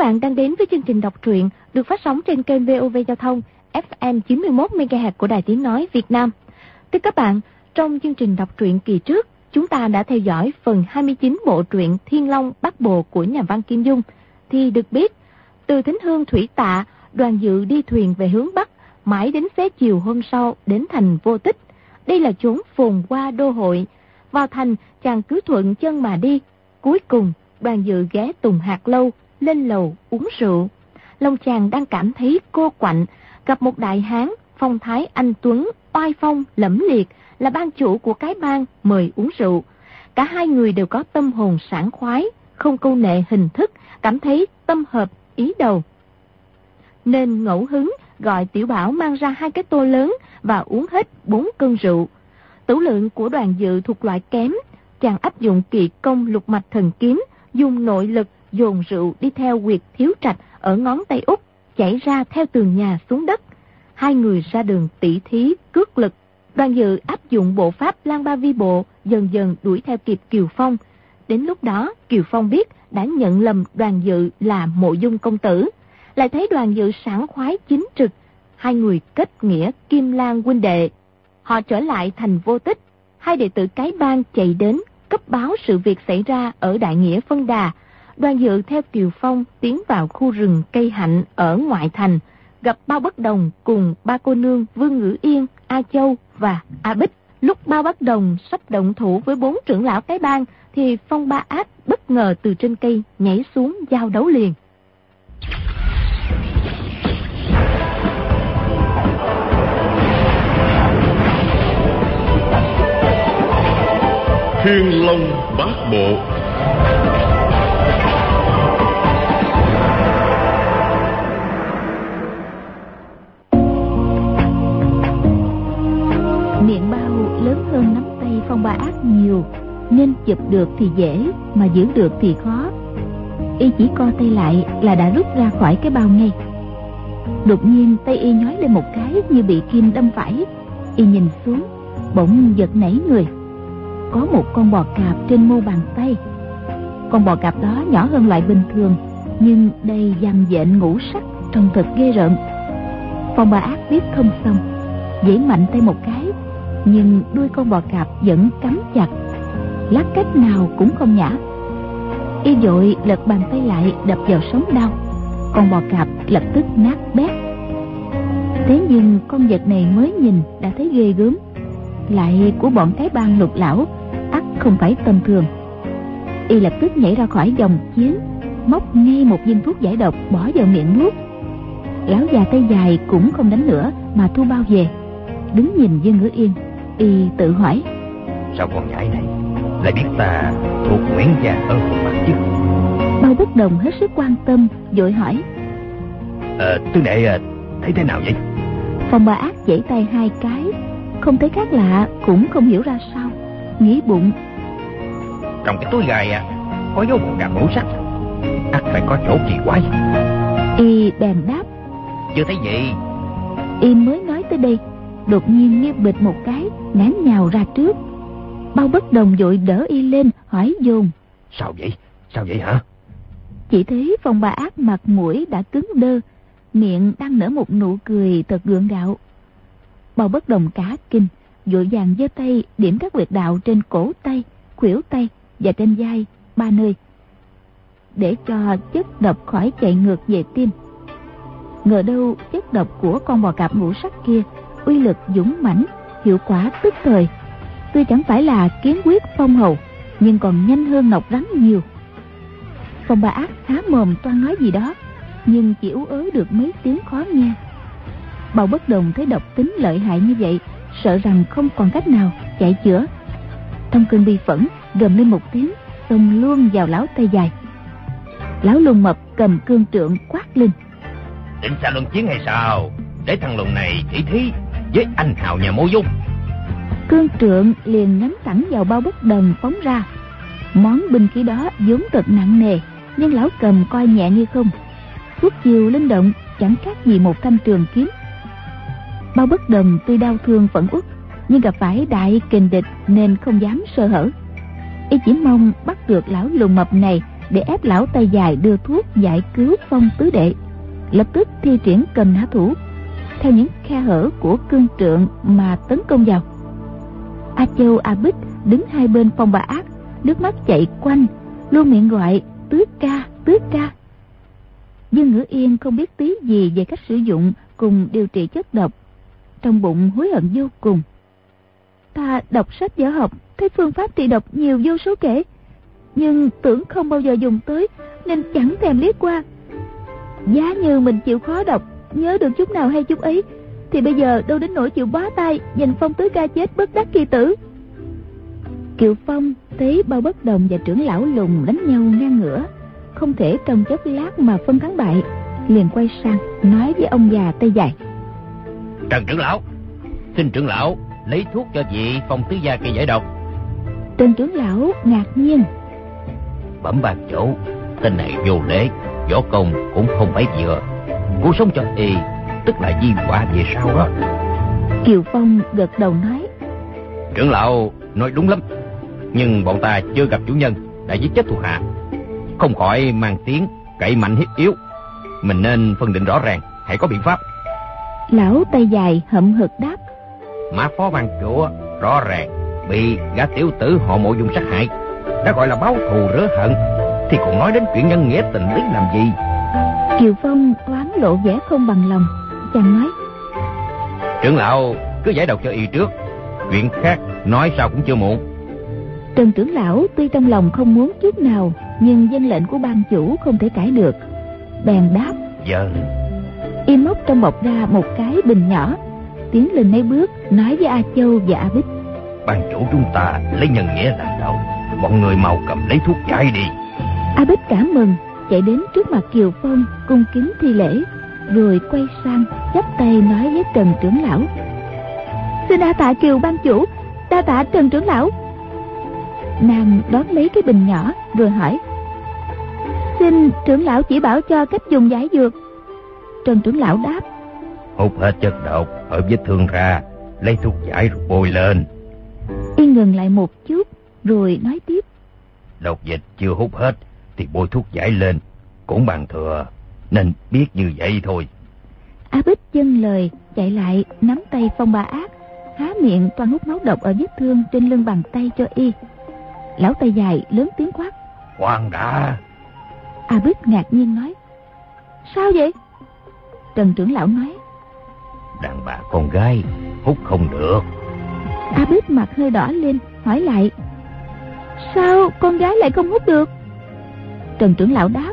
bạn đang đến với chương trình đọc truyện được phát sóng trên kênh VOV Giao thông FM 91 MHz của Đài Tiếng nói Việt Nam. Thưa các bạn, trong chương trình đọc truyện kỳ trước, chúng ta đã theo dõi phần 29 bộ truyện Thiên Long Bát Bộ của nhà văn Kim Dung. Thì được biết, từ Thính Hương Thủy Tạ, Đoàn Dự đi thuyền về hướng Bắc, mãi đến xế chiều hôm sau đến thành Vô Tích. Đây là chốn phồn hoa đô hội. Vào thành, chàng cứ thuận chân mà đi. Cuối cùng, Đoàn Dự ghé Tùng Hạt Lâu, lên lầu uống rượu. Lòng chàng đang cảm thấy cô quạnh, gặp một đại hán, phong thái anh tuấn, oai phong, lẫm liệt, là ban chủ của cái bang mời uống rượu. Cả hai người đều có tâm hồn sảng khoái, không câu nệ hình thức, cảm thấy tâm hợp, ý đầu. Nên ngẫu hứng gọi Tiểu Bảo mang ra 2 cái tô lớn và uống hết 4 cân rượu. Tửu lượng của Đoàn Dự thuộc loại kém, chàng áp dụng kỳ công lục mạch thần kiếm, dùng nội lực dồn rượu đi theo huyệt thiếu trạch ở ngón tay út, chảy ra theo tường nhà xuống đất. Hai người ra đường tỉ thí cước lực. Đoàn Dự áp dụng bộ pháp Lang Ba Vi Bộ, dần dần đuổi theo kịp Kiều Phong. Đến lúc đó, Kiều Phong biết đã nhận lầm Đoàn Dự là Mộ Dung công tử, lại thấy Đoàn Dự sảng khoái chính trực. Hai người kết nghĩa Kim Lan huynh đệ. Họ trở lại thành Vô Tích. Hai đệ tử cái bang chạy đến cấp báo sự việc xảy ra ở Đại Nghĩa Phân Đà. Đoàn Dự theo Kiều Phong tiến vào khu rừng cây hạnh ở ngoại thành, gặp Bao Bất Đồng cùng 3 cô nương Vương Ngữ Yên, A Châu và A Bích. Lúc Bao Bất Đồng sắp động thủ với 4 trưởng lão cái bang thì Phong Ba Ác bất ngờ từ trên cây nhảy xuống giao đấu liền. Thiên Long Bát Bộ. Miệng bao lớn hơn nắm tay Phong Ba Ác nhiều, nên chụp được thì dễ, mà giữ được thì khó. Y chỉ co tay lại là đã rút ra khỏi cái bao ngay. Đột nhiên tay y nhói lên một cái như bị kim đâm phải. Y nhìn xuống, bỗng giật nảy người. Có một con bò cạp trên mu bàn tay. Con bò cạp đó nhỏ hơn loại bình thường, nhưng đầy dằm dện ngũ sắc, trông thật ghê rợn. Phong Ba Ác biết không xong, giãy mạnh tay một cái, nhưng đuôi con bò cạp vẫn cắm chặt, lát cách nào cũng không nhả. Y vội lật bàn tay lại đập vào sống đau. Con bò cạp lập tức nát bét. Thế nhưng con vật này mới nhìn đã thấy ghê gớm, lại của bọn cái bang Lục lão, ắt không phải tầm thường. Y lập tức nhảy ra khỏi vòng chiến, móc ngay một viên thuốc giải độc bỏ vào miệng nuốt. Lão già tay dài cũng không đánh nữa mà thu bao về, đứng nhìn Vương Ngữ Yên. Y tự hỏi, sao con nhãi này lại biết ta thuộc Nguyễn gia ở Hồ Bắc chứ? Bao Bất Đồng hết sức quan tâm, vội hỏi, Tư đệ thấy thế nào vậy? Phong Ba Ác giãy tay 2 cái, không thấy khác lạ, cũng không hiểu ra sao, nghĩ bụng, trong cái túi gài có dấu bộ cạp ngũ sắc, ắt phải có chỗ kỳ quái. Y bèn đáp, chưa thấy gì. Y mới nói tới đây, đột nhiên nghe bịch một cái, ngã nhào ra trước. Bao Bất Đồng vội đỡ Y lên, hỏi dồn, sao vậy hả? Chỉ thấy Phong Ba Ác mặt mũi đã cứng đơ, miệng đang nở một nụ cười thật gượng gạo. Bao Bất Đồng cả kinh, vội vàng giơ tay điểm các huyệt đạo trên cổ tay, khuỷu tay và trên vai 3 nơi, để cho chất độc khỏi chạy ngược về tim. Ngờ đâu chất độc của con bò cạp ngũ sắc kia uy lực dũng mãnh, hiệu quả tức thời. Tuy chẳng phải là kiến quyết phong hầu, nhưng còn nhanh hơn nọc rắn nhiều. Phong Ba Ác há mồm toan nói gì đó, nhưng chỉ ú ớ được mấy tiếng khó nghe. Bao Bất Đồng thấy độc tính lợi hại như vậy, sợ rằng không còn cách nào chạy chữa. Trong cơn bi phẫn, gầm lên một tiếng, xông luôn vào lão tay dài. Lão Lùn Mập cầm cương trượng quát lên, định xa luận chiến hay sao? Để thằng lùn này chỉ thí với anh hào nhà Mộ Dung. Cương trượng liền nhắm thẳng vào Bao Bất Đồng phóng ra. Món binh khí đó vốn thật nặng nề, nhưng lão cầm coi nhẹ như không. Suốt chiều linh động, chẳng khác gì một thanh trường kiếm. Bao Bất Đồng tuy đau thương phẫn uất, nhưng gặp phải đại kình địch nên không dám sơ hở. Y chỉ mong bắt được lão Lùn Mập này để ép lão tay dài đưa thuốc giải cứu Phong tứ đệ, lập tức thi triển cầm nã thủ theo những khe hở của cương trượng mà tấn công vào. A Châu, A Bích đứng hai bên Phong Ba Ác, nước mắt chạy quanh, luôn miệng gọi tứ ca, tứ ca. Dương Ngữ Yên không biết tí gì về cách sử dụng cùng điều trị chất độc, trong bụng hối hận vô cùng. Ta đọc sách võ học thấy phương pháp trị độc nhiều vô số kể, nhưng tưởng không bao giờ dùng tới nên chẳng thèm liếc qua. Giá như mình chịu khó đọc, nhớ được chút nào hay chút ấy, thì bây giờ đâu đến nỗi chịu bó tay dành Phong tứ ca chết bất đắc kỳ tử. Kiều Phong thấy Bao Bất Đồng và trưởng lão Lùng đánh nhau ngang ngửa, không thể trong chốc lát mà phân thắng bại, liền quay sang nói với ông già tay dài: Trần trưởng lão, xin trưởng lão lấy thuốc cho vị Phong tứ gia kia giải độc. Trần trưởng lão ngạc nhiên: Bẩm ban chủ, tên này vô lễ, võ công cũng không phải vừa, cứu sống cho y tức là di họa về sau đó. Kiều Phong gật đầu nói: Trưởng lão nói đúng lắm, nhưng bọn ta chưa gặp chủ nhân đã giết chết thuộc hạ, không khỏi mang tiếng cậy mạnh hiếp yếu. Mình nên phân định rõ ràng, hãy có biện pháp. Lão tay dài hậm hực đáp: Mã phó ban chủ rõ ràng bị gã tiểu tử họ Mộ dùng sát hại, đã gọi là báo thù rửa hận, thì còn nói đến chuyện nhân nghĩa tình lý làm gì? Kiều Phong thoáng lộ vẻ không bằng lòng, chàng nói: Trưởng lão cứ giải độc cho y trước, chuyện khác nói sao cũng chưa muộn. Trần trưởng lão tuy trong lòng không muốn chút nào, nhưng dân lệnh của ban chủ không thể cãi được, bèn đáp: Vâng. Y móc trong bọc ra một cái bình nhỏ, tiến lên mấy bước nói với A Châu và A Bích: Ban chủ chúng ta lấy nhân nghĩa làm đầu, bọn người mau cầm lấy thuốc giải đi. A Bích cảm mừng, chạy đến trước mặt Kiều Phong cung kính thi lễ, rồi quay sang chắp tay nói với Trần trưởng lão: Xin đa tạ Kiều ban chủ, đa tạ Trần trưởng lão. Nàng đón lấy cái bình nhỏ rồi hỏi: Xin trưởng lão chỉ bảo cho cách dùng giải dược. Trần trưởng lão đáp: Hút hết chất độc ở vết thương ra, lấy thuốc giải rồi bôi lên. Y ngừng lại một chút rồi nói tiếp: Độc dịch chưa hút hết thì bôi thuốc giải lên cũng bằng thừa, nên biết như vậy thôi. A Bích dâng lời chạy lại nắm tay Phong Ba Ác, há miệng toan hút máu độc ở vết thương trên lưng bàn tay cho y. Lão tay dài lớn tiếng quát: Khoan đã! A Bích ngạc nhiên nói: Sao vậy? Trần trưởng lão nói: Đàn bà con gái hút không được. A Bích mặt hơi đỏ lên hỏi lại: Sao con gái lại không hút được? Trần trưởng lão đáp: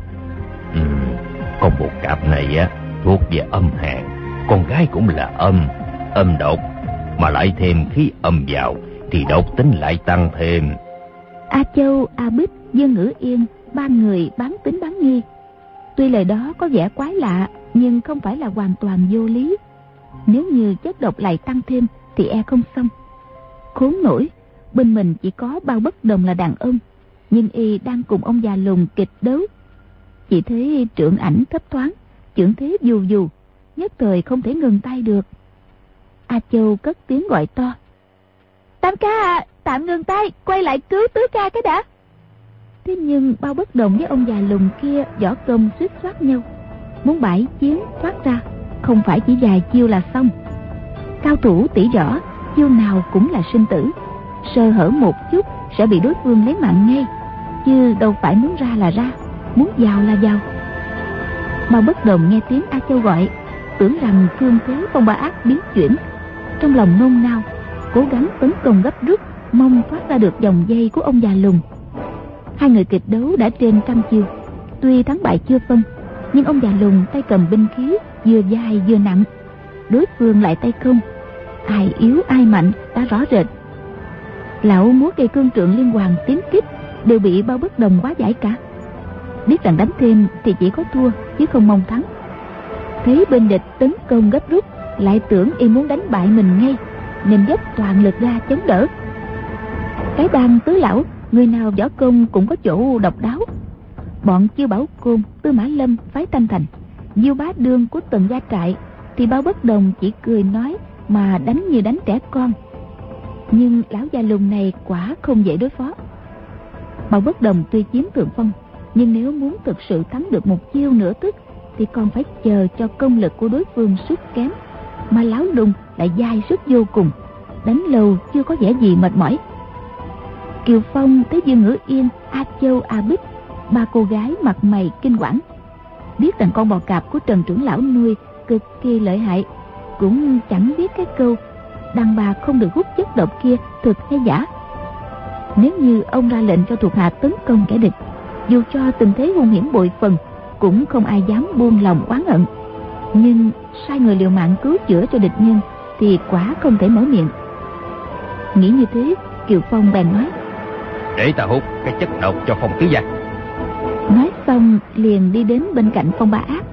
Con bột cạp này á thuộc về âm hàn, con gái cũng là âm độc, mà lại thêm khí âm vào thì độc tính lại tăng thêm. A Châu, A Bích, Dương Ngữ Yên ba người bán tính bán nghi. Tuy lời đó có vẻ quái lạ, nhưng không phải là hoàn toàn vô lý. Nếu như chất độc lại tăng thêm thì e không xong. Khốn nổi, bên mình chỉ có Bao Bất Đồng là đàn ông, nhưng y đang cùng ông già Lùng kịch đấu. Chỉ thấy trượng ảnh thấp thoáng, chưởng thế dù dù, nhất thời không thể ngừng tay được. A Châu cất tiếng gọi to: Tam ca à, tạm ngừng tay, quay lại cứu tứ ca cái đã. Thế nhưng Bao Bất Đồng với ông già Lùng kia võ công suýt soát nhau, muốn bãi chiến thoát ra không phải chỉ vài chiêu là xong. Cao thủ tỷ võ chiêu nào cũng là sinh tử, sơ hở một chút sẽ bị đối phương lấy mạng ngay, chứ đâu phải muốn ra là ra, muốn vào là vào. Bao Bất Đồng nghe tiếng A Châu gọi, tưởng rằng phương thế Phong Ba Ác biến chuyển, trong lòng nôn nao, cố gắng tấn công gấp rút, mong thoát ra được vòng dây của ông già Lùng. Hai người kịch đấu đã trên 100 chiêu, tuy thắng bại chưa phân, nhưng ông già Lùng tay cầm binh khí vừa dài vừa nặng, đối phương lại tay không, ai yếu ai mạnh đã rõ rệt. Lão múa cây cương trượng liên hoàn tiến kích đều bị Bao Bất Đồng quá giải cả. Biết rằng đánh thêm thì chỉ có thua chứ không mong thắng. Thấy bên địch tấn công gấp rút, lại tưởng y muốn đánh bại mình ngay, nên dốc toàn lực ra chống đỡ. Cái bang tứ lão người nào võ công cũng có chỗ độc đáo. Bọn Chiêu Bảo Côn, Tư Mã Lâm, phái Tam Thành, Diêu Bá Đương của Tần Gia Trại thì Bao Bất Đồng chỉ cười nói mà đánh như đánh trẻ con. Nhưng lão già Lùng này quả không dễ đối phó. Bao Bất Đồng tuy chiếm thượng phong, Nhưng nếu muốn thực sự thắng được một chiêu nửa thức thì còn phải chờ cho công lực của đối phương sút kém, mà Láo Lung lại dai sức vô cùng, đánh lâu chưa có vẻ gì mệt mỏi. Kiều Phong thấy Dương Ngữ Yên, A Châu, A Bích, ba cô gái mặt mày kinh quản, biết rằng con bò cạp của Trần trưởng lão nuôi cực kỳ lợi hại, cũng chẳng biết cái câu đàn bà không được hút chất độc kia thực hay giả. Nếu như ông ra lệnh cho thuộc hạ tấn công kẻ địch, dù cho tình thế hung hiểm bội phần, cũng không ai dám buông lòng oán hận. Nhưng sai người liều mạng cứu chữa cho địch nhân thì quả không thể mở miệng. Nghĩ như thế, Kiều Phong bèn nói: để ta hút cái chất độc cho Phong tứ gia. Nói xong liền đi đến bên cạnh Phong Ba Ác.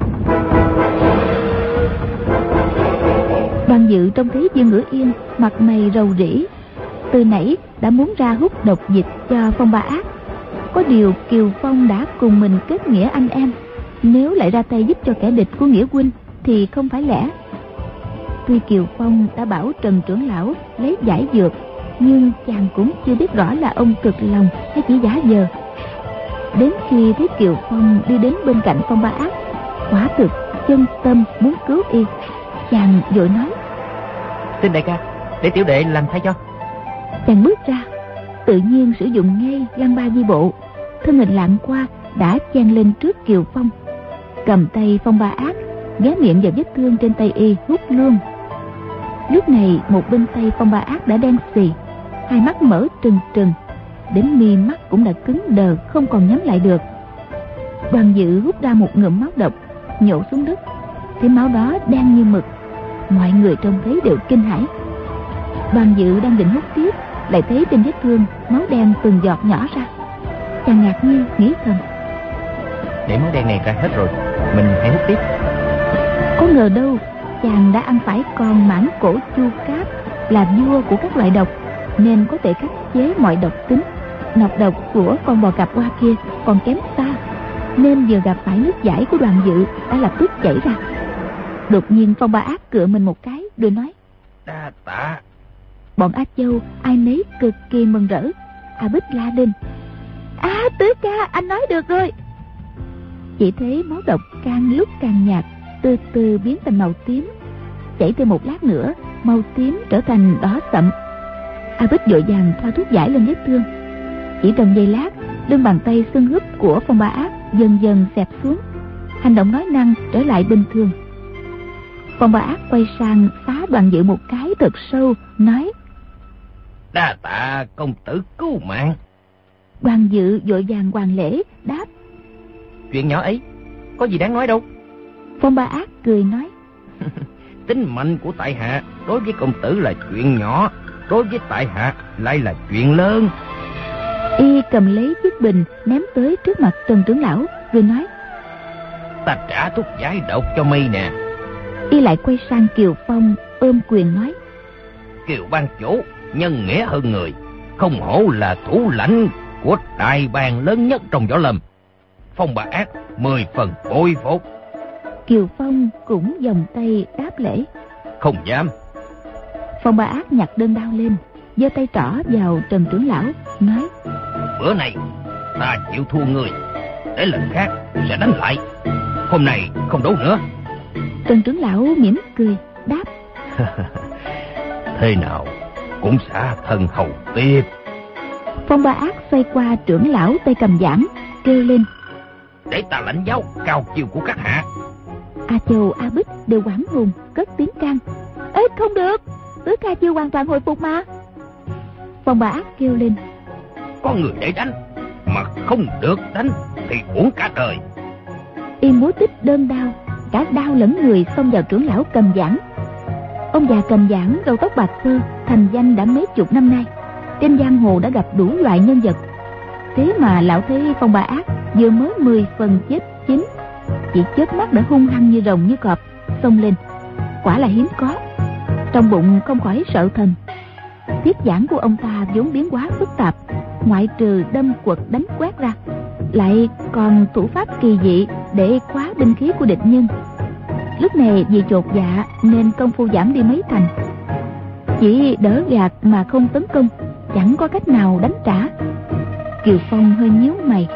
Đoàn Dự trông thấy Dương Ngữ Yên mặt mày rầu rĩ, từ nãy đã muốn ra hút độc dịch cho Phong Ba Ác. Có điều Kiều Phong đã cùng mình kết nghĩa anh em, nếu lại ra tay giúp cho kẻ địch của nghĩa huynh thì không phải lẽ. Tuy Kiều Phong đã bảo Trần trưởng lão lấy giải dược, nhưng chàng cũng chưa biết rõ là ông thực lòng hay chỉ giả vờ. Đến khi thấy Kiều Phong đi đến bên cạnh Phong Ba Ác, quả thực chân tâm muốn cứu y, chàng vội nói: Xin đại ca, để tiểu đệ làm thay cho. Chàng bước ra, tự nhiên sử dụng ngay Lăng Ba Di Bộ, thân hình lạng qua đã chen lên trước Kiều Phong, cầm tay Phong Ba Ác, ghé miệng vào vết thương trên tay y hút luôn. Lúc này một bên tay Phong Ba Ác đã đen xì, hai mắt mở trừng trừng, đến mi mắt cũng đã cứng đờ không còn nhắm lại được. Đoàn Dự hút ra một ngụm máu độc, nhổ xuống đất, thấy máu đó đen như mực. Mọi người trông thấy đều kinh hãi. Đoàn Dự đang định hút tiếp, lại thấy trên vết thương máu đen từng giọt nhỏ ra. Chàng ngạc nhiên nghĩ thầm: để máu đen này ra hết rồi, mình hãy hút tiếp. Có ngờ đâu chàng đã ăn phải con mãng cổ chu cáp, là vua của các loại độc, nên có thể khắc chế mọi độc tính. Nọc độc của con bò cạp hoa kia còn kém xa, nên vừa gặp phải nước giải của Đoàn Dự đã lập tức chảy ra. Đột nhiên Phong Ba Ác cựa mình một cái rồi nói: đa tạ. Bọn A Châu ai nấy cực kỳ mừng rỡ. A Bích la lên: Tứ ca, anh nói được rồi. Chỉ thấy máu độc càng lúc càng nhạt, từ từ biến thành màu tím, chảy thêm một lát nữa màu tím trở thành đỏ sậm. A Bích vội vàng thoa thuốc giải lên vết thương. Chỉ trong giây lát, lưng bàn tay xương húp của Phong Ba Ác dần dần xẹp xuống, hành động nói năng trở lại bình thường. Phong Ba Ác quay sang phá Đoàn Dự một cái thật sâu, nói: đa tạ công tử cứu mạng. Đoàn Dự vội vàng hoàn lễ đáp: chuyện nhỏ ấy có gì đáng nói đâu. Phong Ba Ác cười nói: tính mệnh của tại hạ đối với công tử là chuyện nhỏ, đối với tại hạ lại là chuyện lớn. Y cầm lấy chiếc bình ném tới trước mặt Trần trưởng lão rồi nói: ta trả thuốc giải độc cho mi nè. Y lại quay sang Kiều Phong ôm quyền nói: Kiều ban chủ nhân nghĩa hơn người, không hổ là thủ lãnh của đại bang lớn nhất trong võ lâm. Phong Ba Ác 10 phần bội phục. Kiều Phong cũng vòng tay đáp lễ: không dám. Phong Ba Ác nhặt đơn đao lên, giơ tay trỏ vào Trần trưởng lão nói: bữa này ta chịu thua người, để lần khác sẽ đánh lại, hôm nay không đấu nữa. Trần trưởng lão mỉm cười đáp: thế nào cũng xả thân hầu tiếp. Phong Ba Ác xoay qua trưởng lão tay cầm giảng, kêu lên: để ta lãnh giáo cao chiêu của các hạ. A Châu, A Bích đều hoảng hồn cất tiếng can: ê, không được, tứ ca chưa hoàn toàn hồi phục mà. Phong Ba Ác kêu lên: có người để đánh mà không được đánh thì uổng cả đời. Y múa tích đơn đao, cả đao lẫn người xông vào trưởng lão cầm giảng. Ông già cầm giảng râu tóc bạc phơ, thành danh đã mấy chục năm nay, trên giang hồ đã gặp đủ loại nhân vật. Thế mà lão thấy Phong Ba Ác vừa mới 10 phần chết chín, chỉ chớp mắt đã hung hăng như rồng như cọp xông lên, quả là hiếm có. Trong bụng không khỏi sợ thần. Tiết giảng của ông ta vốn biến hóa phức tạp, ngoại trừ đâm quật đánh quét ra, lại còn thủ pháp kỳ dị để khóa binh khí của địch nhân. Lúc này vì chột dạ nên công phu giảm đi mấy thành, chỉ đỡ gạt mà không tấn công, chẳng có cách nào đánh trả. Kiều Phong hơi nhíu mày,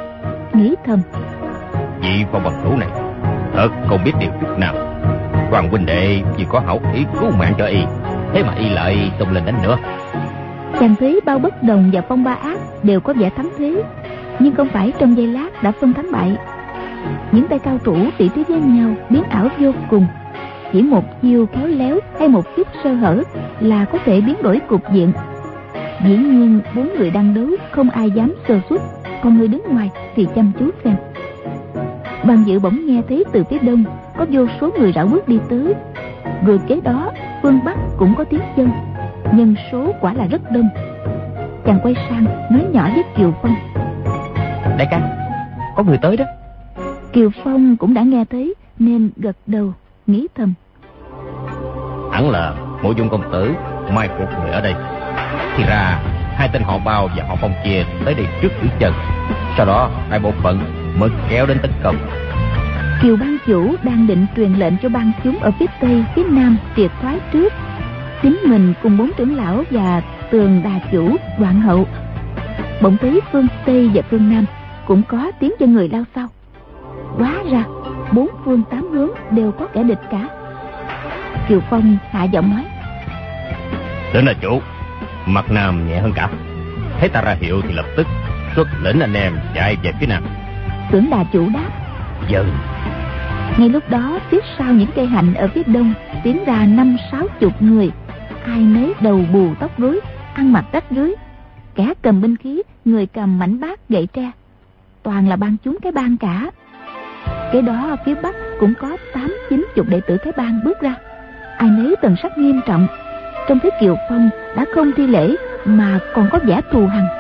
nghĩ thầm. Vị Phong bằng hữu này thật không biết điều chút nào. Hoàng huynh đệ vì có hảo ý cứu mạng cho y, thế mà y lại xông lên đánh nữa. Chàng thấy Bao Bất Đồng và Phong Ba Ác đều có vẻ thắng thế, nhưng không phải trong giây lát đã phân thắng bại. Những tay cao thủ tỉ thí với nhau biến ảo vô cùng. Chỉ một chiêu khéo léo hay một chút sơ hở là có thể biến đổi cục diện. Dĩ nhiên 4 người đang đấu không ai dám sơ suất, còn người đứng ngoài thì chăm chú xem. Bàn Dự bỗng nghe thấy từ phía đông có vô số người rảo bước đi tới. Rồi kế đó phương Bắc cũng có tiếng chân, nhân số quả là rất đông. Chàng quay sang nói nhỏ với Kiều Phong: Đại ca, có người tới đó. Kiều Phong cũng đã nghe thấy nên gật đầu, nghĩ thầm: Hẳn là Mộ Dung công tử mai phục người ở đây. Thì ra hai tên họ Bao và họ Phong kia tới đây trước giữ chân, sau đó hai bộ phận mới kéo đến tấn công. Kiều ban chủ đang định truyền lệnh cho bang chúng ở phía tây, phía nam triệt thoái trước. Chính mình cùng 4 trưởng lão và Tường đà chủ, Đoạn hậu. Bỗng thấy phương tây và phương nam cũng có tiếng chân người lao sau. Hóa ra 4 phương 8 hướng đều có kẻ địch cả. Kiều Phong hạ giọng nói: Đến là chủ, mặt nam nhẹ hơn cả. Thấy ta ra hiệu thì lập tức xuất lĩnh anh em chạy về phía nam. Tưởng đà chủ đáp: Dần. Ngay lúc đó phía sau những cây hạnh ở phía đông tiến ra 50-60 người, ai nấy đầu bù tóc rối, ăn mặc rách rưới, kẻ cầm binh khí, người cầm mảnh bát gậy tre, toàn là bang chúng cái bang cả. Kế đó phía bắc cũng có 80-90 đệ tử cái bang bước ra, ai nấy thần sắc nghiêm trọng. Trông thấy Kiều Phong đã không thi lễ mà còn có vẻ thù hằn.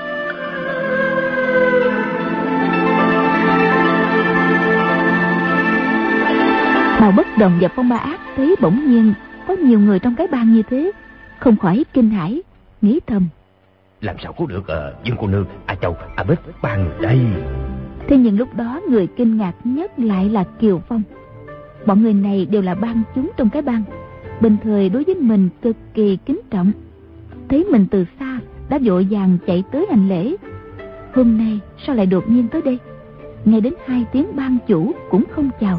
Bao Bất Đồng và Phong Ba Ác thấy bỗng nhiên có nhiều người trong cái bang như thế, không khỏi kinh hãi, nghĩ thầm: Làm sao có được Dương cô nương, A Châu, A Bích ba người đây. Thế nhưng lúc đó người kinh ngạc nhất lại là Kiều Phong. Bọn người này đều là bang chúng trong cái bang, bình thời đối với mình cực kỳ kính trọng. Thấy mình từ xa đã vội vàng chạy tới hành lễ. Hôm nay sao lại đột nhiên tới đây, ngay đến 2 tiếng bang chủ cũng không chào.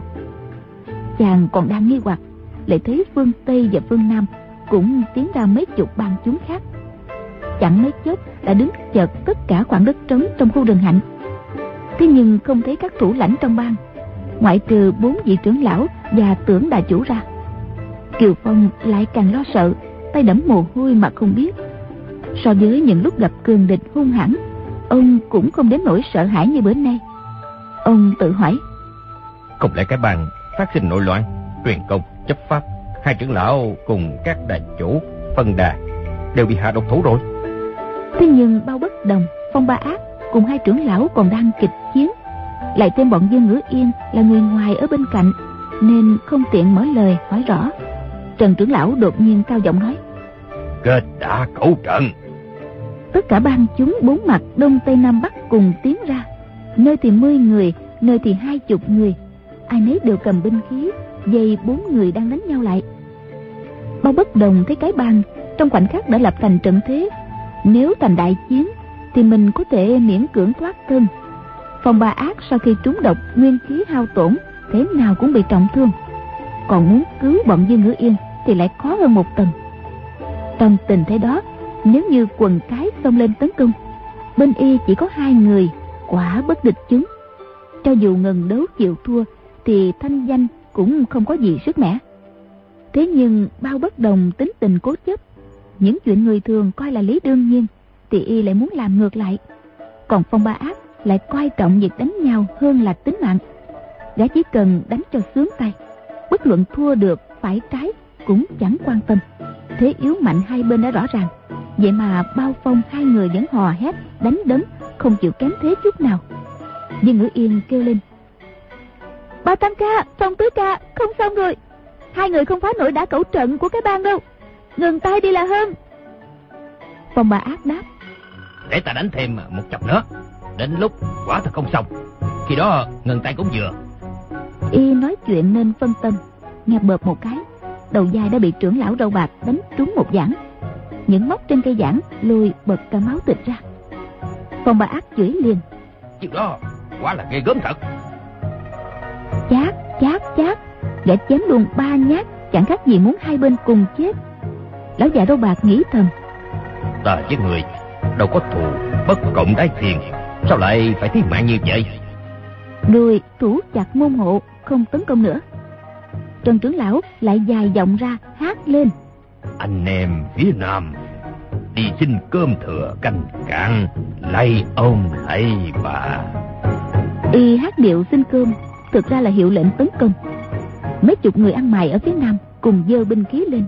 Chàng còn đang nghi hoặc, lại thấy phương Tây và phương Nam cũng tiến ra mấy chục bang chúng khác. Chẳng mấy chốc đã đứng chật tất cả khoảng đất trống trong khu rừng hạnh. Thế nhưng không thấy các thủ lãnh trong bang, ngoại trừ 4 vị trưởng lão và Tưởng đà chủ ra. Kiều Phong lại càng lo sợ, tay đẫm mồ hôi mà không biết. So với những lúc gặp cường địch hung hãn, ông cũng không đến nỗi sợ hãi như bữa nay. Ông tự hỏi: Không lẽ cái bang phát sinh nội loạn, truyền công chấp pháp, hai trưởng lão cùng các đà chủ phân đà đều bị hạ độc thủ rồi? Thế nhưng Bao Bất Đồng, Phong Ba Ác cùng hai trưởng lão còn đang kịch chiến, lại thêm bọn Dương Ngữ Yên là người ngoài ở bên cạnh, nên không tiện mở lời hỏi rõ. Trần trưởng lão đột nhiên cao giọng nói: Kết đã cẩu trận. Tất cả bang chúng 4 mặt đông tây nam bắc cùng tiến ra, nơi thì 10 người, nơi thì 20 người, ai nấy đều cầm binh khí, dây 4 người đang đánh nhau lại. Bao Bất Đồng thấy cái bang trong khoảnh khắc đã lập thành trận thế, nếu thành đại chiến thì mình có thể miễn cưỡng thoát thân. Phong Ba Ác sau khi trúng độc, nguyên khí hao tổn, thế nào cũng bị trọng thương, còn muốn cứu bọn Dương Ngữ Yên thì lại khó hơn một tầng. Trong tình thế đó, nếu như quần cái xông lên tấn công, bên y chỉ có 2 người, quả bất địch chúng. Cho dù ngần đấu chịu thua thì thanh danh cũng không có gì sức mẻ. Thế nhưng Bao Bất Đồng tính tình cố chấp, những chuyện người thường coi là lý đương nhiên thì y lại muốn làm ngược lại. Còn Phong Ba Ác lại coi trọng việc đánh nhau hơn là tính mạng. Gã chỉ cần đánh cho sướng tay, bất luận thua được phải trái cũng chẳng quan tâm. Thế yếu mạnh hai bên đã rõ ràng, vậy mà Bao Phong 2 người vẫn hò hét đánh đấm, không chịu kém thế chút nào. Dương Ngữ Yên kêu lên: Ba Tam ca, Phong Tứ ca, không xong rồi, 2 người không phá nổi đả cẩu trận của cái bang đâu, ngừng tay đi là hơn. Phong Ba Ác đáp: Để ta đánh thêm một chập nữa, đến lúc quả thật không xong, khi đó ngừng tay cũng vừa. Y nói chuyện nên phân tâm, nghe bợp một cái, đầu vai đã bị trưởng lão râu bạc đánh trúng một giảng. Những móc trên cây giảng lùi bật cả máu thịt ra. Phong Ba Ác chửi liền: Chịu đó, Quá là ghê gớm thật. Chát, chát, chát. Gã chém luôn 3 nhát, chẳng khác gì muốn hai bên cùng chết. Lão già râu bạc nghĩ thầm: Ta với người đâu có thù bất cộng đái thiên, sao lại phải thiết mạng như vậy? Rồi thủ chặt môn hộ, không tấn công nữa. Trần trưởng lão lại dài giọng ra hát lên: Anh em phía Nam đi xin cơm thừa canh cạn, lạy ông lạy bà. Y hát điệu xin cơm thực ra là hiệu lệnh tấn công. Mấy chục người ăn mày ở phía Nam cùng giơ binh khí lên,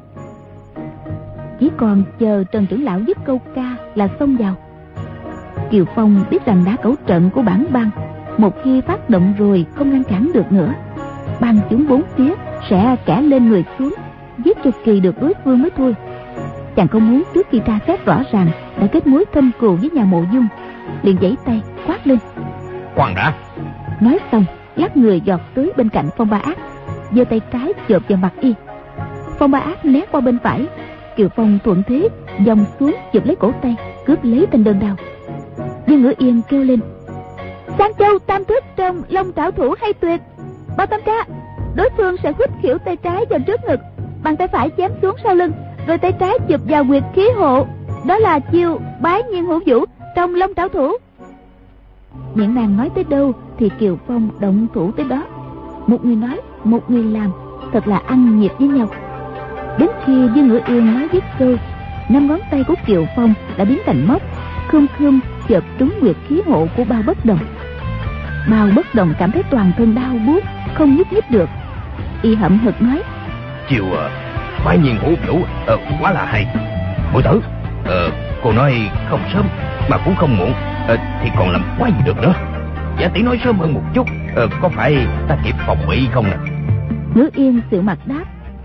chỉ còn chờ Trần trưởng lão dứt câu ca là xông vào. Kiều Phong biết rằng đá cẩu trận của bản bang một khi phát động rồi không ngăn cản được nữa. Bang chúng bốn phía sẽ kẻ lên người xuống, giết cho kỳ được đối phương mới thôi. Chàng không muốn trước khi tra xét rõ ràng đã kết mối thâm cừu với nhà Mộ Dung, liền giãy tay quát lên: Khoan đã! Nói xong lắc người giọt tới bên cạnh Phong Ba Ác, giơ tay trái chộp vào mặt y. Phong Ba Ác né qua bên phải, Kiều Phong thuận thế vòng xuống chụp lấy cổ tay, cướp lấy thanh đơn đao. Dương Ngữ Yên kêu lên: Sang Châu tam thức trong Long Trảo Thủ hay tuyệt. Bao Tam ca, đối phương sẽ huýt khỉu tay trái vào trước ngực, bàn tay phải chém xuống sau lưng, rồi tay trái chụp vào nguyệt khí hộ. Đó là chiêu bái nhiên hữu vũ trong Long Trảo Thủ. Miệng nàng nói tới đâu thì Kiều Phong động thủ tới đó. Một người nói, một người làm, thật là ăn nhịp với nhau. Đến khi Dương Ngữ Yên nói dứt câu, 5 ngón tay của Kiều Phong đã biến thành móc, khum khum chợp trúng nguyệt khí hộ của Bao Bất Đồng. Bao Bất Đồng cảm thấy toàn thân đau buốt, không nhúc nhích được. Y hậm hực nói: Chiều bái nhiên hữu vũ quá là hay. Muội tử, cô nói không sớm mà cũng không muộn, thì còn làm quá gì được nữa. Giả tỷ nói sớm hơn một chút, có phải ta kịp phòng bị không nè? Ngữ Yên xịu mặt đáp: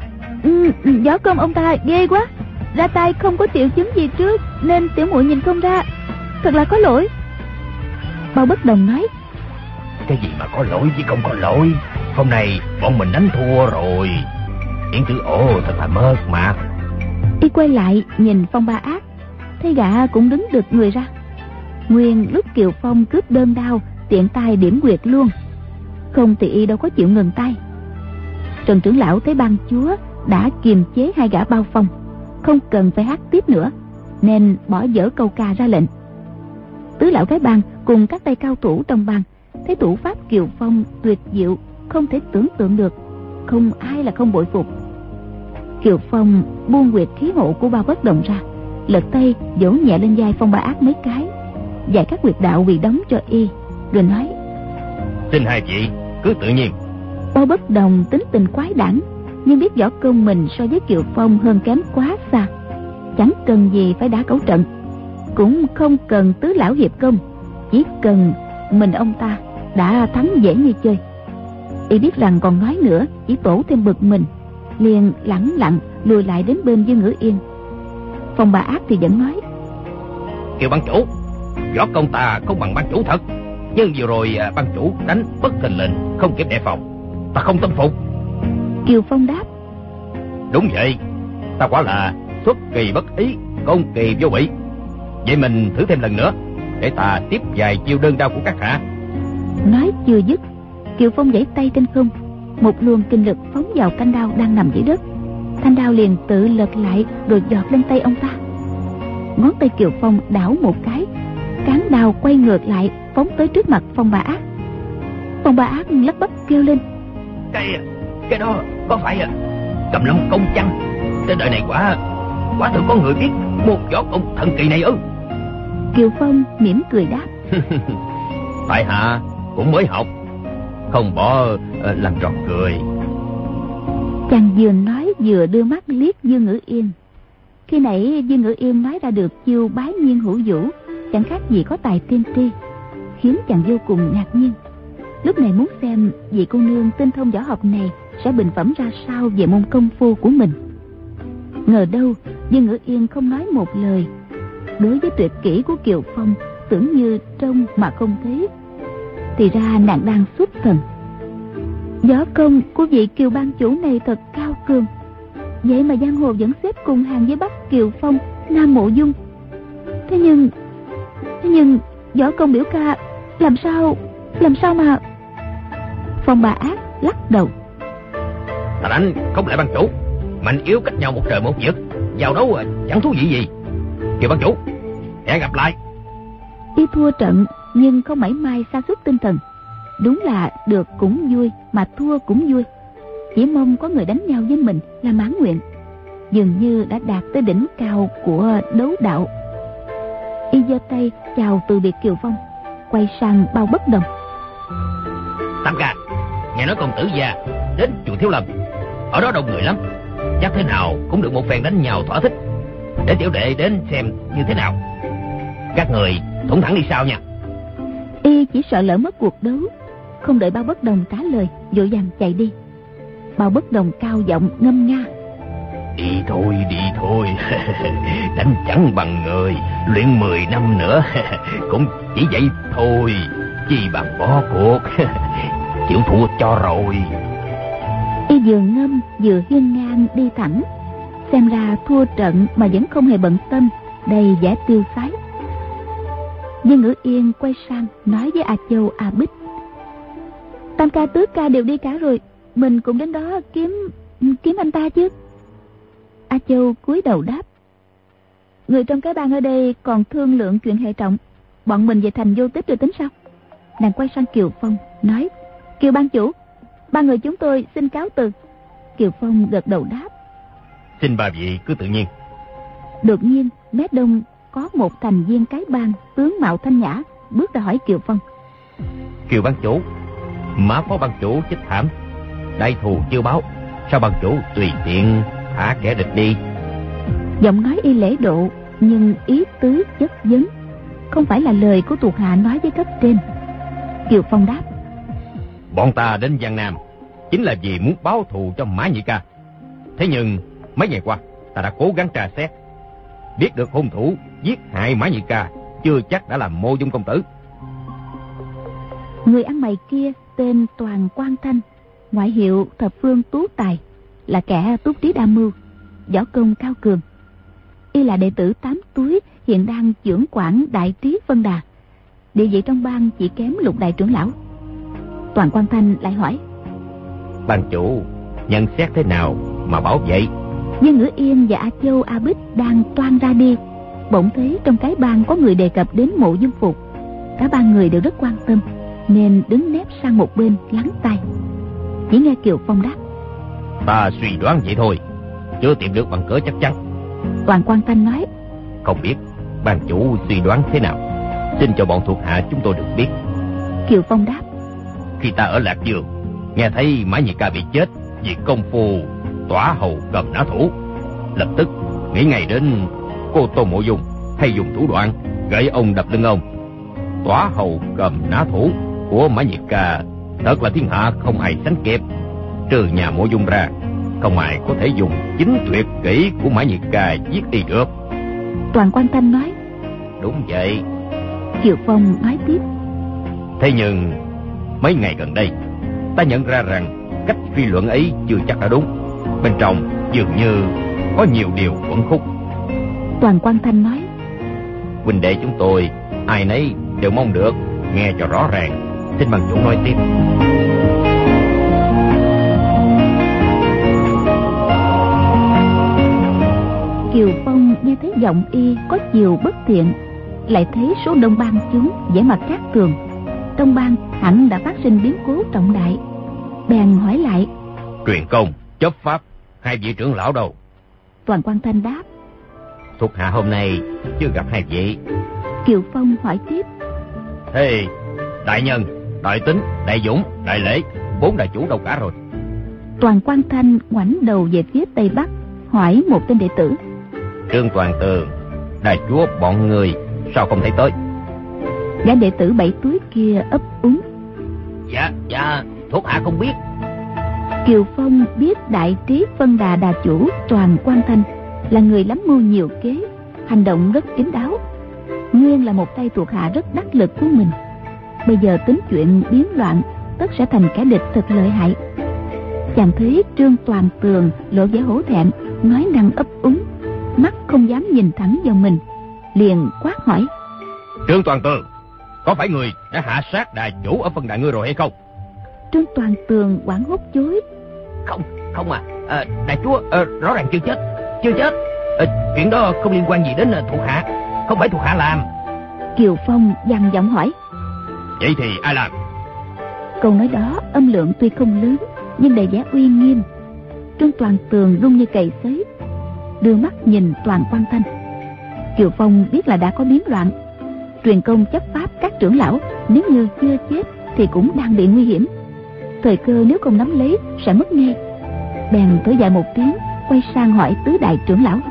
Võ công ông ta ghê quá, ra tay không có triệu chứng gì trước nên tiểu muội nhìn không ra, thật là có lỗi. Bao Bất Đồng nói: Cái gì mà có lỗi chứ không có lỗi, hôm nay bọn mình đánh thua rồi. Yến Tử Ồ thật là mơ mạc. Y quay lại nhìn Phong Ba Ác, thấy gã cũng đứng được người ra. Nguyên lúc Kiều Phong cướp đơn đao tiện tay điểm quyệt luôn, không thì y đâu có chịu ngừng tay. Trần trưởng lão thấy bang chúa đã kiềm chế hai gã Bao Phong, không cần phải hát tiếp nữa, nên bỏ dở câu ca ra lệnh. Tứ lão cái bang cùng các tay cao thủ trong bang thấy thủ pháp Kiều Phong tuyệt diệu, không thể tưởng tượng được, không ai là không bội phục. Kiều Phong buông quyệt khí hộ của Bao Bất Đồng ra, lật tay vỗ nhẹ lên vai Phong Ba Ác mấy cái, dạy các quyệt đạo bị đóng cho y, rồi nói: Xin hai vị cứ tự nhiên. Bao Bất Đồng tính tình quái đản, nhưng biết võ công mình so với Kiều Phong hơn kém quá xa, chẳng cần gì phải đá cẩu trận, cũng không cần tứ lão hiệp công, chỉ cần mình ông ta đã thắng dễ như chơi. Y biết rằng còn nói nữa chỉ tổ thêm bực mình, liền lẳng lặng lùi lại đến bên Dương Ngữ Yên. Phong Ba Ác thì vẫn nói: Kiều ban chủ, võ công ta không bằng ban chủ thật, nhưng vừa rồi ban chủ đánh bất thình lình, không kịp đề phòng, ta không tâm phục. Kiều Phong đáp: Đúng vậy, ta quả là xuất kỳ bất ý, công kỳ vô bị. Vậy mình thử thêm lần nữa, để ta tiếp vài chiêu đơn đao của các hạ. Nói chưa dứt, Kiều Phong giãy tay trên không, một luồng kinh lực phóng vào thanh đao đang nằm dưới đất. Thanh đao liền tự lật lại rồi giọt lên tay ông ta. Ngón tay Kiều Phong đảo một cái, cán đao quay ngược lại phóng tới trước mặt Phong Ba Ác. Phong Ba Ác lắp bắp kêu lên: Cái đó có phải Cầm Long công chăng? Trên đời này quả thực có người biết một võ công thần kỳ này ư? Kiều Phong mỉm cười đáp: Tại hạ cũng mới học, không bỏ làm trò cười. Chàng vừa nói vừa đưa mắt liếc Dương Ngữ Yên. Khi nãy Dương Ngữ Yên nói ra được chiêu bái nhiên hữu vũ, chẳng khác gì có tài tiên tri, khiến chàng vô cùng ngạc nhiên. Lúc này muốn xem vị cô nương tinh thông võ học này sẽ bình phẩm ra sao về môn công phu của mình. Ngờ đâu Dương Ngữ Yên không nói một lời. Đối với tuyệt kỹ của Kiều Phong tưởng như trông mà không thấy, thì ra nàng đang xuất thần. Võ công của vị Kiều ban chủ này thật cao cường, vậy mà giang hồ vẫn xếp cùng hàng với Bắc Kiều Phong, Nam Mộ Dung. Thế nhưng võ công biểu ca làm sao Làm sao mà... Phong Ba Ác lắc đầu. Ta đánh không lại ban chủ, mạnh yếu cách nhau một trời một vực, vào đấu chẳng thú vị gì. Kêu ban chủ, hẹn gặp lại. Y thua trận nhưng không mảy may sa sút tinh thần. Đúng là được cũng vui mà thua cũng vui. Chỉ mong có người đánh nhau với mình là mãn nguyện. Dường như đã đạt tới đỉnh cao của đấu đạo. Y giơ tay chào từ biệt Kiều Phong, quay sang Bao Bất Đồng. Tam ca, nghe nói công tử già đến chùa Thiếu Lâm, ở đó đông người lắm, chắc thế nào cũng được một phen đánh nhau thỏa thích. Để tiểu đệ đến xem như thế nào. Các người thủng thẳng đi sao nha. Y chỉ sợ lỡ mất cuộc đấu, không đợi Bao Bất Đồng trả lời, vội vàng chạy đi. Bao Bất Đồng cao giọng ngâm nga. Đi thôi đánh chẳng bằng người, luyện 10 năm nữa cũng chỉ vậy thôi, chi bằng bỏ cuộc. Chịu thua cho rồi. Y vừa ngâm vừa hiên ngang đi thẳng. Xem ra thua trận mà vẫn không hề bận tâm, đầy vẻ tiêu sái. Viên Ngữ Yên quay sang nói với A Châu, A Bích. Tam ca tứ ca đều đi cả rồi, mình cũng đến đó kiếm anh ta chứ. A Châu cúi đầu đáp. Người trong cái bang ở đây còn thương lượng chuyện hệ trọng, bọn mình về thành Vô Tích rồi tính sao? Nàng quay sang Kiều Phong nói. Kiều ban chủ, ba người chúng tôi xin cáo từ. Kiều Phong gật đầu đáp. Xin ba vị cứ tự nhiên. Đột nhiên mé đông có một thành viên cái bang tướng mạo thanh nhã bước ra hỏi Kiều Phong. Kiều ban chủ, Mã phó ban chủ chết thảm, đại thù chưa báo, sao ban chủ tùy tiện thả kẻ địch đi? Giọng nói y lễ độ nhưng ý tứ chất vấn, không phải là lời của thuộc hạ nói với cấp trên. Kiều Phong đáp. Bọn ta đến Giang Nam chính là vì muốn báo thù cho Mã Nhị Ca. Thế nhưng mấy ngày qua ta đã cố gắng tra xét, biết được hung thủ giết hại Mã Nhị Ca chưa chắc đã là Mộ Dung công tử. Người ăn mày kia tên Toàn Quang Thanh, ngoại hiệu Thập Phương Tú Tài, là kẻ túc trí đa mưu, võ công cao cường. Y là đệ tử 8 túi, hiện đang trưởng quản Đại Trí Phân Đà, địa vị trong bang chỉ kém Lục đại trưởng lão. Toàn Quang Thanh lại hỏi. Ban chủ nhận xét thế nào mà bảo vậy? Viên Ngữ Yên và A Châu, A Bích đang toan ra đi, bỗng thấy trong cái bang có người đề cập đến Mộ Dung Phục. Cả ba người đều rất quan tâm nên đứng nép sang một bên lắng tai. Chỉ nghe Kiều Phong đáp. Ta suy đoán vậy thôi, chưa tìm được bằng cớ chắc chắn. Toàn Quang Thanh nói. Không biết ban chủ suy đoán thế nào, xin cho bọn thuộc hạ chúng tôi được biết. Kiều Phong đáp. Khi ta ở Lạc Dương, nghe thấy Mã Nhị Ca bị chết vì công phu tỏa hầu cầm nã thủ, lập tức nghĩ ngay đến cô Tô Mộ Dung hay dùng thủ đoạn gậy ông đập lưng ông. Tỏa hầu cầm nã thủ của Mã Nhị Ca thật là thiên hạ không ai sánh kịp. Trừ nhà Mộ Dung ra, không ai có thể dùng chính tuyệt kỹ của Mã Nhị Ca giết đi được. Toàn Quang Thanh nói. Đúng vậy. Kiều Phong nói tiếp. Thế nhưng mấy ngày gần đây ta nhận ra rằng cách suy luận ấy chưa chắc đã đúng. Bên trong dường như có nhiều điều uẩn khúc. Toàn Quang Thanh nói. Huynh đệ chúng tôi ai nấy đều mong được nghe cho rõ ràng. Xin ban chủ nói tiếp. Kiều Phong nghe thấy giọng y có chiều bất thiện, lại thấy số đông bang chúng vẻ mặt khác thường, trong bang hẳn đã phát sinh biến cố trọng đại, bèn hỏi lại. Truyền công, chấp pháp, hai vị trưởng lão đâu? Toàn Quang Thanh đáp. Thuộc hạ hôm nay chưa gặp hai vị. Kiều Phong hỏi tiếp. Thế đại nhân, đại tính, đại dũng, đại lễ, 4 đại chủ đâu cả rồi? Toàn Quang Thanh ngoảnh đầu về phía tây bắc, hỏi một tên đệ tử. Trương Toàn Tường, đại chúa bọn người sao không thấy tới? Gã đệ tử 7 túi kia ấp úng. Dạ, thuộc hạ không biết. Kiều Phong biết Đại Trí Phân Đà đà chủ Toàn Quang Thanh là người lắm mưu nhiều kế, hành động rất kín đáo, nguyên là một tay thuộc hạ rất đắc lực của mình. Bây giờ tính chuyện biến loạn, tất sẽ thành kẻ địch thật lợi hại. Chàng thấy Trương Toàn Tường lộ vẻ hổ thẹn, nói năng ấp úng, mắt không dám nhìn thẳng vào mình, liền quát hỏi. Trương Toàn Tường, có phải người đã hạ sát đại chủ ở phân đà ngươi rồi hay không? Trương Toàn Tường hoảng hốt chối. Không đại chúa rõ ràng chưa chết. Chuyện đó không liên quan gì đến thuộc hạ, không phải thuộc hạ làm. Kiều Phong dằn giọng hỏi. Vậy thì ai làm? Câu nói đó âm lượng tuy không lớn nhưng đầy vẻ uy nghiêm. Trương Toàn Tường run như cầy sấy, đưa mắt nhìn Toàn Quan Thanh. Kiều Phong biết là đã có biến loạn. Truyền công chấp pháp các trưởng lão nếu như chưa chết thì cũng đang bị nguy hiểm. Thời cơ nếu không nắm lấy sẽ mất ngay. Bèn thở dài một tiếng, quay sang hỏi tứ đại trưởng lão.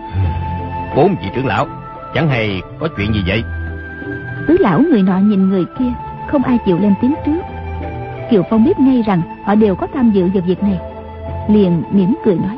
4 vị trưởng lão chẳng hay có chuyện gì vậy? Tứ lão người nọ nhìn người kia, không ai chịu lên tiếng trước. Kiều Phong biết ngay rằng họ đều có tham dự vào việc này, liền mỉm cười nói.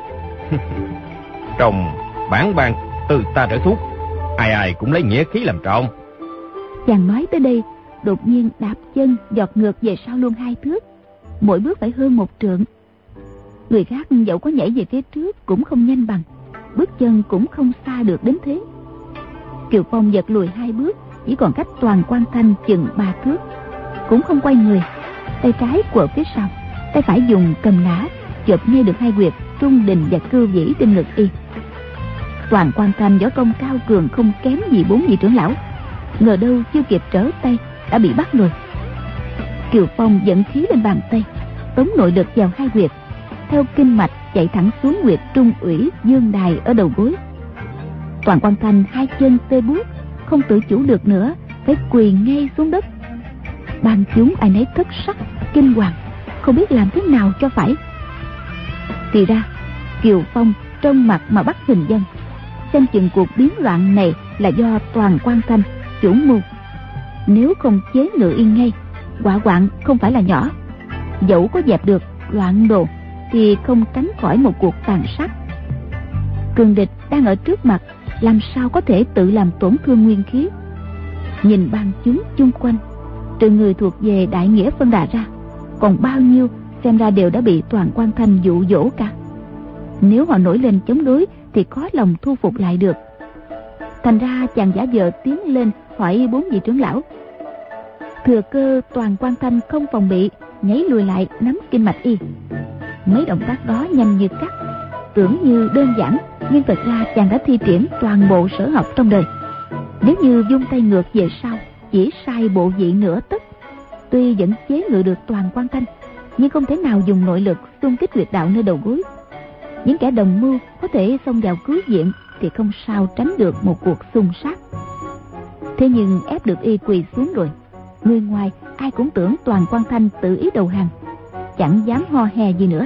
Trong bản ban từ ta trở thuốc, ai ai cũng lấy nghĩa khí làm trọng. Chàng nói tới đây, đột nhiên đạp chân giọt ngược về sau luôn 2 thước, mỗi bước phải hơn 1 trượng. Người khác dẫu có nhảy về phía trước cũng không nhanh bằng, bước chân cũng không xa được đến thế. Kiều Phong giật lùi 2 bước, chỉ còn cách Toàn Quan Thanh chừng 3 thước, cũng không quay người. Tay trái quờ phía sau, tay phải dùng cầm nã chộp ngay được 2 huyệt trung đình và cư vĩ trên ngực y. Toàn Quan Thanh võ công cao cường không kém gì 4 vị trưởng lão, ngờ đâu chưa kịp trở tay đã bị bắt rồi. Kiều Phong dẫn khí lên bàn tay, tống nội lực vào 2 huyệt, theo kinh mạch chạy thẳng xuống huyệt trung ủy dương đài ở đầu gối. Toàn Quan Thanh 2 chân tê buốt, không tự chủ được nữa, phải quỳ ngay xuống đất. Ban chúng ai nấy thất sắc kinh hoàng, không biết làm thế nào cho phải. Thì ra Kiều Phong trong mặt mà bắt hình dân, xem chừng cuộc biến loạn này là do Toàn Quan Thanh chủ mưu. Nếu không chế ngự yên ngay, quả hoạn không phải là nhỏ. Dẫu có dẹp được loạn đồ thì không tránh khỏi một cuộc tàn sát. Cường địch đang ở trước mặt, làm sao có thể tự làm tổn thương nguyên khí. Nhìn ban chúng chung quanh, trừ người thuộc về đại nghĩa phân đà ra, còn bao nhiêu xem ra đều đã bị Toàn Quan Thanh dụ dỗ cả. Nếu họ nổi lên chống đối thì khó lòng thu phục lại được. Thành ra chàng giả vờ tiến lên hỏi 4 vị trưởng lão. Thừa cơ Toàn Quan Thanh không phòng bị, nhảy lùi lại nắm kinh mạch y. Mấy động tác đó nhanh như cắt, tưởng như đơn giản, nhưng thật ra chàng đã thi triển toàn bộ sở học trong đời. Nếu như vung tay ngược về sau, chỉ sai bộ vị nửa tấc, tuy vẫn chế ngự được Toàn Quan Thanh, nhưng không thể nào dùng nội lực xung kích huyệt đạo nơi đầu gối. Những kẻ đồng mưu có thể xông vào cứu viện thì không sao tránh được một cuộc xung sát. Thế nhưng ép được y quỳ xuống rồi, người ngoài ai cũng tưởng Toàn Quan Thanh tự ý đầu hàng, chẳng dám ho he gì nữa.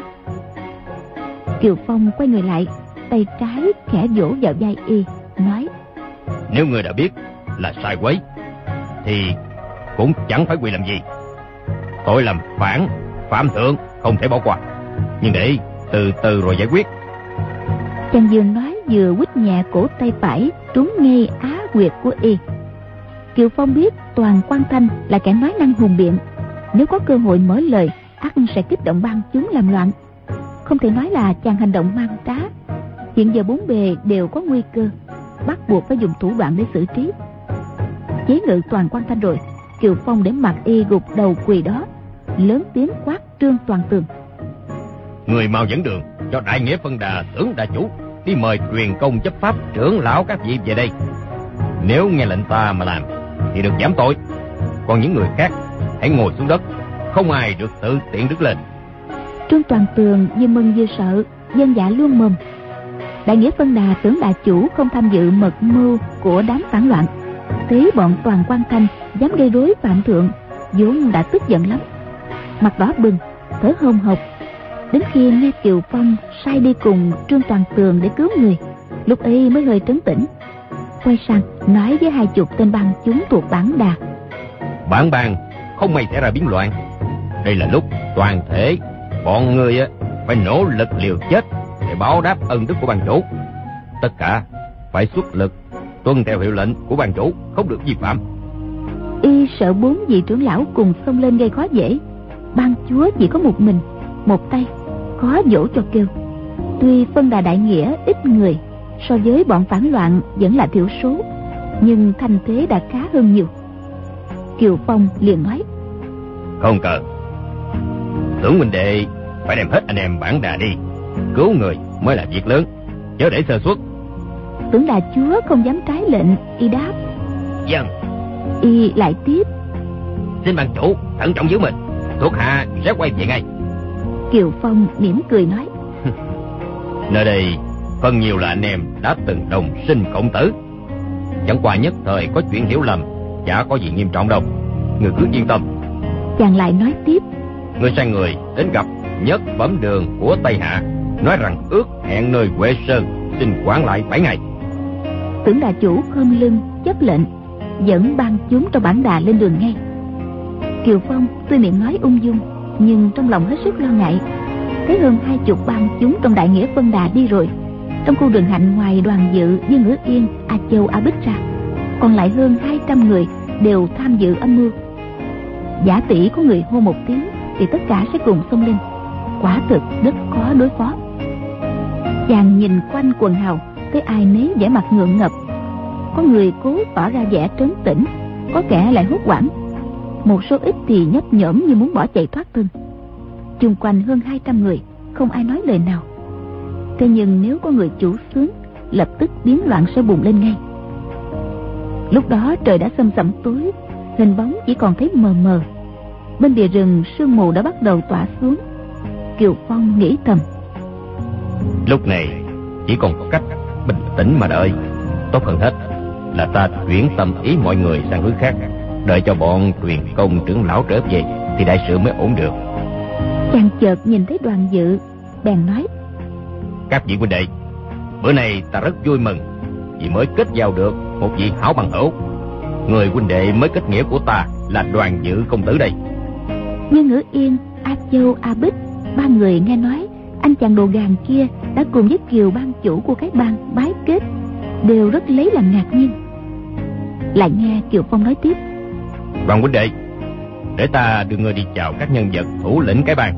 Kiều Phong quay người lại, tay trái khẽ vỗ vào vai y, nói: Nếu người đã biết là sai quấy thì cũng chẳng phải quỳ làm gì. Tội làm phản phạm thượng không thể bỏ qua, nhưng để từ từ rồi giải quyết. Chàng vừa nói vừa quýt nhẹ cổ tay phải trúng ngay á huyệt của y. Kiều Phong biết Toàn Quan Thanh là kẻ nói năng hùng biện, nếu có cơ hội mở lời ắt sẽ kích động ban chúng làm loạn. Không thể nói là chàng hành động mang trá. Hiện giờ 4 bề đều có nguy cơ, bắt buộc phải dùng thủ đoạn để xử trí. Chế ngự Toàn Quan Thanh rồi, Kiều Phong để mặc y gục đầu quỳ đó, lớn tiếng quát Trương Toàn Tường: Người mau dẫn đường cho đại nghĩa phân đà tưởng đà chủ đi mời truyền công chấp pháp trưởng lão các vị về đây. Nếu nghe lệnh ta mà làm thì được giảm tội, còn những người khác hãy ngồi xuống đất, không ai được tự tiện đứng lên. Trương Toàn Tường vừa mừng vừa sợ, dân dạ luôn mồm. Đại nghĩa phân đà tưởng đà chủ không tham dự mật mưu của đám phản loạn, thấy bọn Toàn Quan Thanh dám gây rối phạm thượng, vốn đã tức giận lắm, mặt đỏ bừng, thở hổn hộc. Đến khi nghe Kiều Phong sai đi cùng Trương Toàn Tường để cứu người, lúc ấy mới hơi trấn tĩnh, quay sang nói với 20 tên bang chúng thuộc bản đà: Bản bang không may xảy ra biến loạn, đây là lúc toàn thể bọn người phải nỗ lực liều chết để báo đáp ân đức của ban chủ. Tất cả phải xuất lực tuân theo hiệu lệnh của ban chủ, không được vi phạm. Y sợ 4 vị trưởng lão cùng xông lên gây khó dễ. Ban chúa chỉ có một mình, một tay, khó dỗ cho kêu. Tuy phân đà đại nghĩa ít người, so với bọn phản loạn vẫn là thiểu số, nhưng thanh thế đã khá hơn nhiều. Kiều Phong liền nói: Không cần. Tưởng huynh đệ phải đem hết anh em Bản Đà đi, cứu người mới là việc lớn, chớ để sơ suất. Tưởng Đà chúa không dám trái lệnh. Y đáp: Vâng. Y lại tiếp: Xin ban chủ thận trọng giữ mình, thuộc hạ sẽ quay về ngay. Kiều Phong mỉm cười nói: Nơi đây phần nhiều là anh em đã từng đồng sinh cộng tử, chẳng qua nhất thời có chuyện hiểu lầm, chả có gì nghiêm trọng đâu, người cứ yên tâm. Chàng lại nói tiếp: Người sai người đến gặp Nhất Phẩm Đường của Tây Hạ, nói rằng ước hẹn nơi Huệ Sơn, xin quản lại 7 ngày. Tưởng Đà chủ khom lưng chấp lệnh, dẫn ban chúng trong Bản Đà lên đường ngay. Kiều Phong tuy miệng nói ung dung, nhưng trong lòng hết sức lo ngại. Thấy hơn 20 ban chúng trong Đại Nghĩa Vân Đà đi rồi, trong khu rừng hạnh ngoài Đoàn Dự, Dương Ngữ Yên, A Châu, A Bích ra, còn lại hơn 200 người đều tham dự âm mưu. Giả tỷ có người hô một tiếng thì tất cả sẽ cùng xông lên, quả thực rất khó đối phó. Chàng nhìn quanh quần hào, thấy ai nấy vẻ mặt ngượng ngập, có người cố tỏ ra vẻ trấn tĩnh, có kẻ lại hốt hoảng, một số ít thì nhấp nhổm như muốn bỏ chạy thoát thân. Chung quanh hơn 200 người, không ai nói lời nào. Thế nhưng nếu có người chủ xướng, lập tức biến loạn sẽ bùng lên ngay. Lúc đó trời đã xâm sẩm tối, hình bóng chỉ còn thấy mờ mờ. Bên bìa rừng sương mù đã bắt đầu tỏa xuống. Kiều Phong nghĩ thầm: Lúc này chỉ còn có cách bình tĩnh mà đợi. Tốt hơn hết là ta chuyển tâm ý mọi người sang hướng khác, đợi cho bọn Truyền Công trưởng lão trở về thì đại sự mới ổn được. Chàng chợt nhìn thấy Đoàn Dự, bèn nói: Các vị huynh đệ, bữa nay ta rất vui mừng vì mới kết giao được một vị hảo bằng hữu. Người huynh đệ mới kết nghĩa của ta là Đoàn Dự công tử đây. Dương Ngữ Yên, A Châu, A Bích, ba người nghe nói anh chàng đồ gàn kia đã cùng với Kiều ban chủ của cái bang bái kết, đều rất lấy làm ngạc nhiên. Lại nghe Kiều Phong nói tiếp: Đoàn huynh đệ, để ta đưa người đi chào các nhân vật thủ lĩnh cái bang.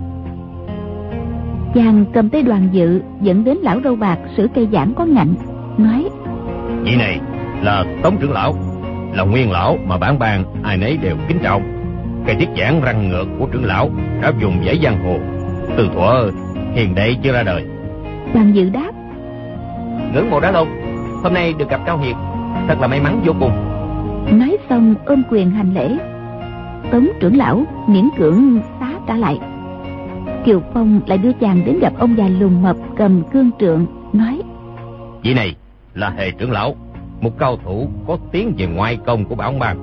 Chàng cầm tay Đoàn Dự dẫn đến lão râu bạc sử cây giảng có ngạnh, nói: Vị này là Tống trưởng lão, là nguyên lão mà bản bang ai nấy đều kính trọng. Cây thiết giảng răng ngược của trưởng lão đã dùng dãy giang hồ từ thuở hiền đệ chưa ra đời. Đoàn Dự đáp: Ngưỡng mộ đã lâu, hôm nay được gặp Cao Hiền, thật là may mắn vô cùng. Nói xong ôm quyền hành lễ. Tống trưởng lão miễn cưỡng xá trả lại. Kiều Phong lại đưa chàng đến gặp ông già lùn mập cầm cương trượng, nói: Vị này là Hề trưởng lão, một cao thủ có tiếng về ngoại công của bản bang.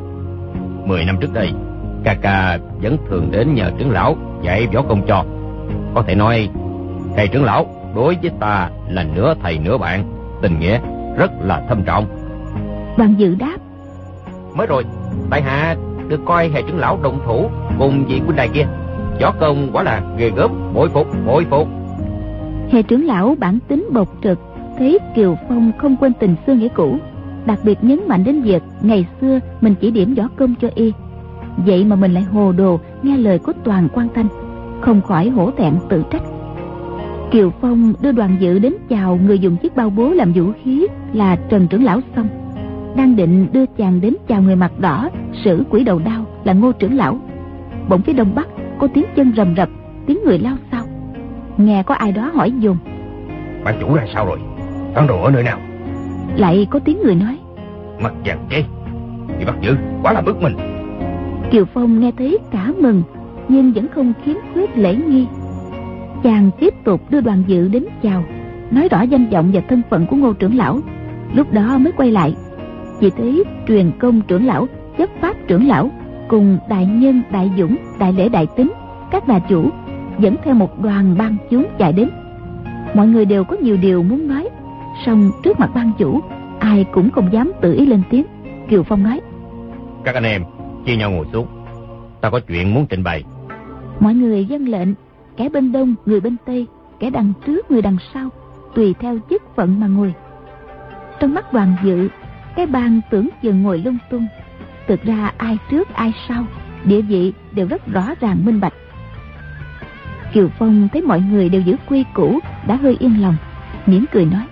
10 năm trước đây, ca ca vẫn thường đến nhờ trưởng lão dạy võ công cho. Có thể nói Hề trưởng lão đối với ta là nửa thầy nửa bạn, tình nghĩa rất là thâm trọng. Đoàn Dự đáp: Mới rồi tại hạ được coi Hề trưởng lão động thủ cùng vị huynh đài kia, võ công quả là ghê gớm, bội phục. Hề trưởng lão bản tính bộc trực, thấy Kiều Phong không quên tình xưa nghĩa cũ, đặc biệt nhấn mạnh đến việc ngày xưa mình chỉ điểm võ công cho y, vậy mà mình lại hồ đồ nghe lời của Toàn Quan Thanh, không khỏi hổ thẹn tự trách. Kiều Phong đưa Đoàn Dự đến chào người dùng chiếc bao bố làm vũ khí là Trần trưởng lão xong, đang định đưa chàng đến chào người mặt đỏ sử quỷ đầu đao là Ngô trưởng lão. Bỗng phía đông bắc có tiếng chân rầm rập, tiếng người lao xao. Nghe có ai đó hỏi dồn: Ban chủ ra sao rồi? Phản đồ ở nơi nào? Lại có tiếng người nói: Mặt vàng chê, bị bắt giữ, quá là bực mình. Kiều Phong nghe thấy cả mừng, nhưng vẫn không khiếm khuyết lễ nghi. Chàng tiếp tục đưa Đoàn Dự đến chào, nói rõ danh vọng và thân phận của Ngô trưởng lão. Lúc đó mới quay lại, chỉ thấy Truyền Công trưởng lão, Chấp Pháp trưởng lão cùng Đại Nhân, Đại Dũng, Đại Lễ, Đại Tính, các đà chủ dẫn theo một đoàn ban chúng chạy đến. Mọi người đều có nhiều điều muốn nói, song trước mặt ban chủ ai cũng không dám tự ý lên tiếng. Kiều Phong nói: Các anh em chia nhau ngồi xuống, ta có chuyện muốn trình bày. Mọi người vâng lệnh, kẻ bên đông người bên tây, kẻ đằng trước người đằng sau, tùy theo chức phận mà ngồi. Trong mắt Đoàn Dự, cái ban tưởng chừng ngồi lung tung, thực ra ai trước ai sau, địa vị đều rất rõ ràng minh bạch. Kiều Phong thấy mọi người đều giữ quy củ, đã hơi yên lòng, mỉm cười nói: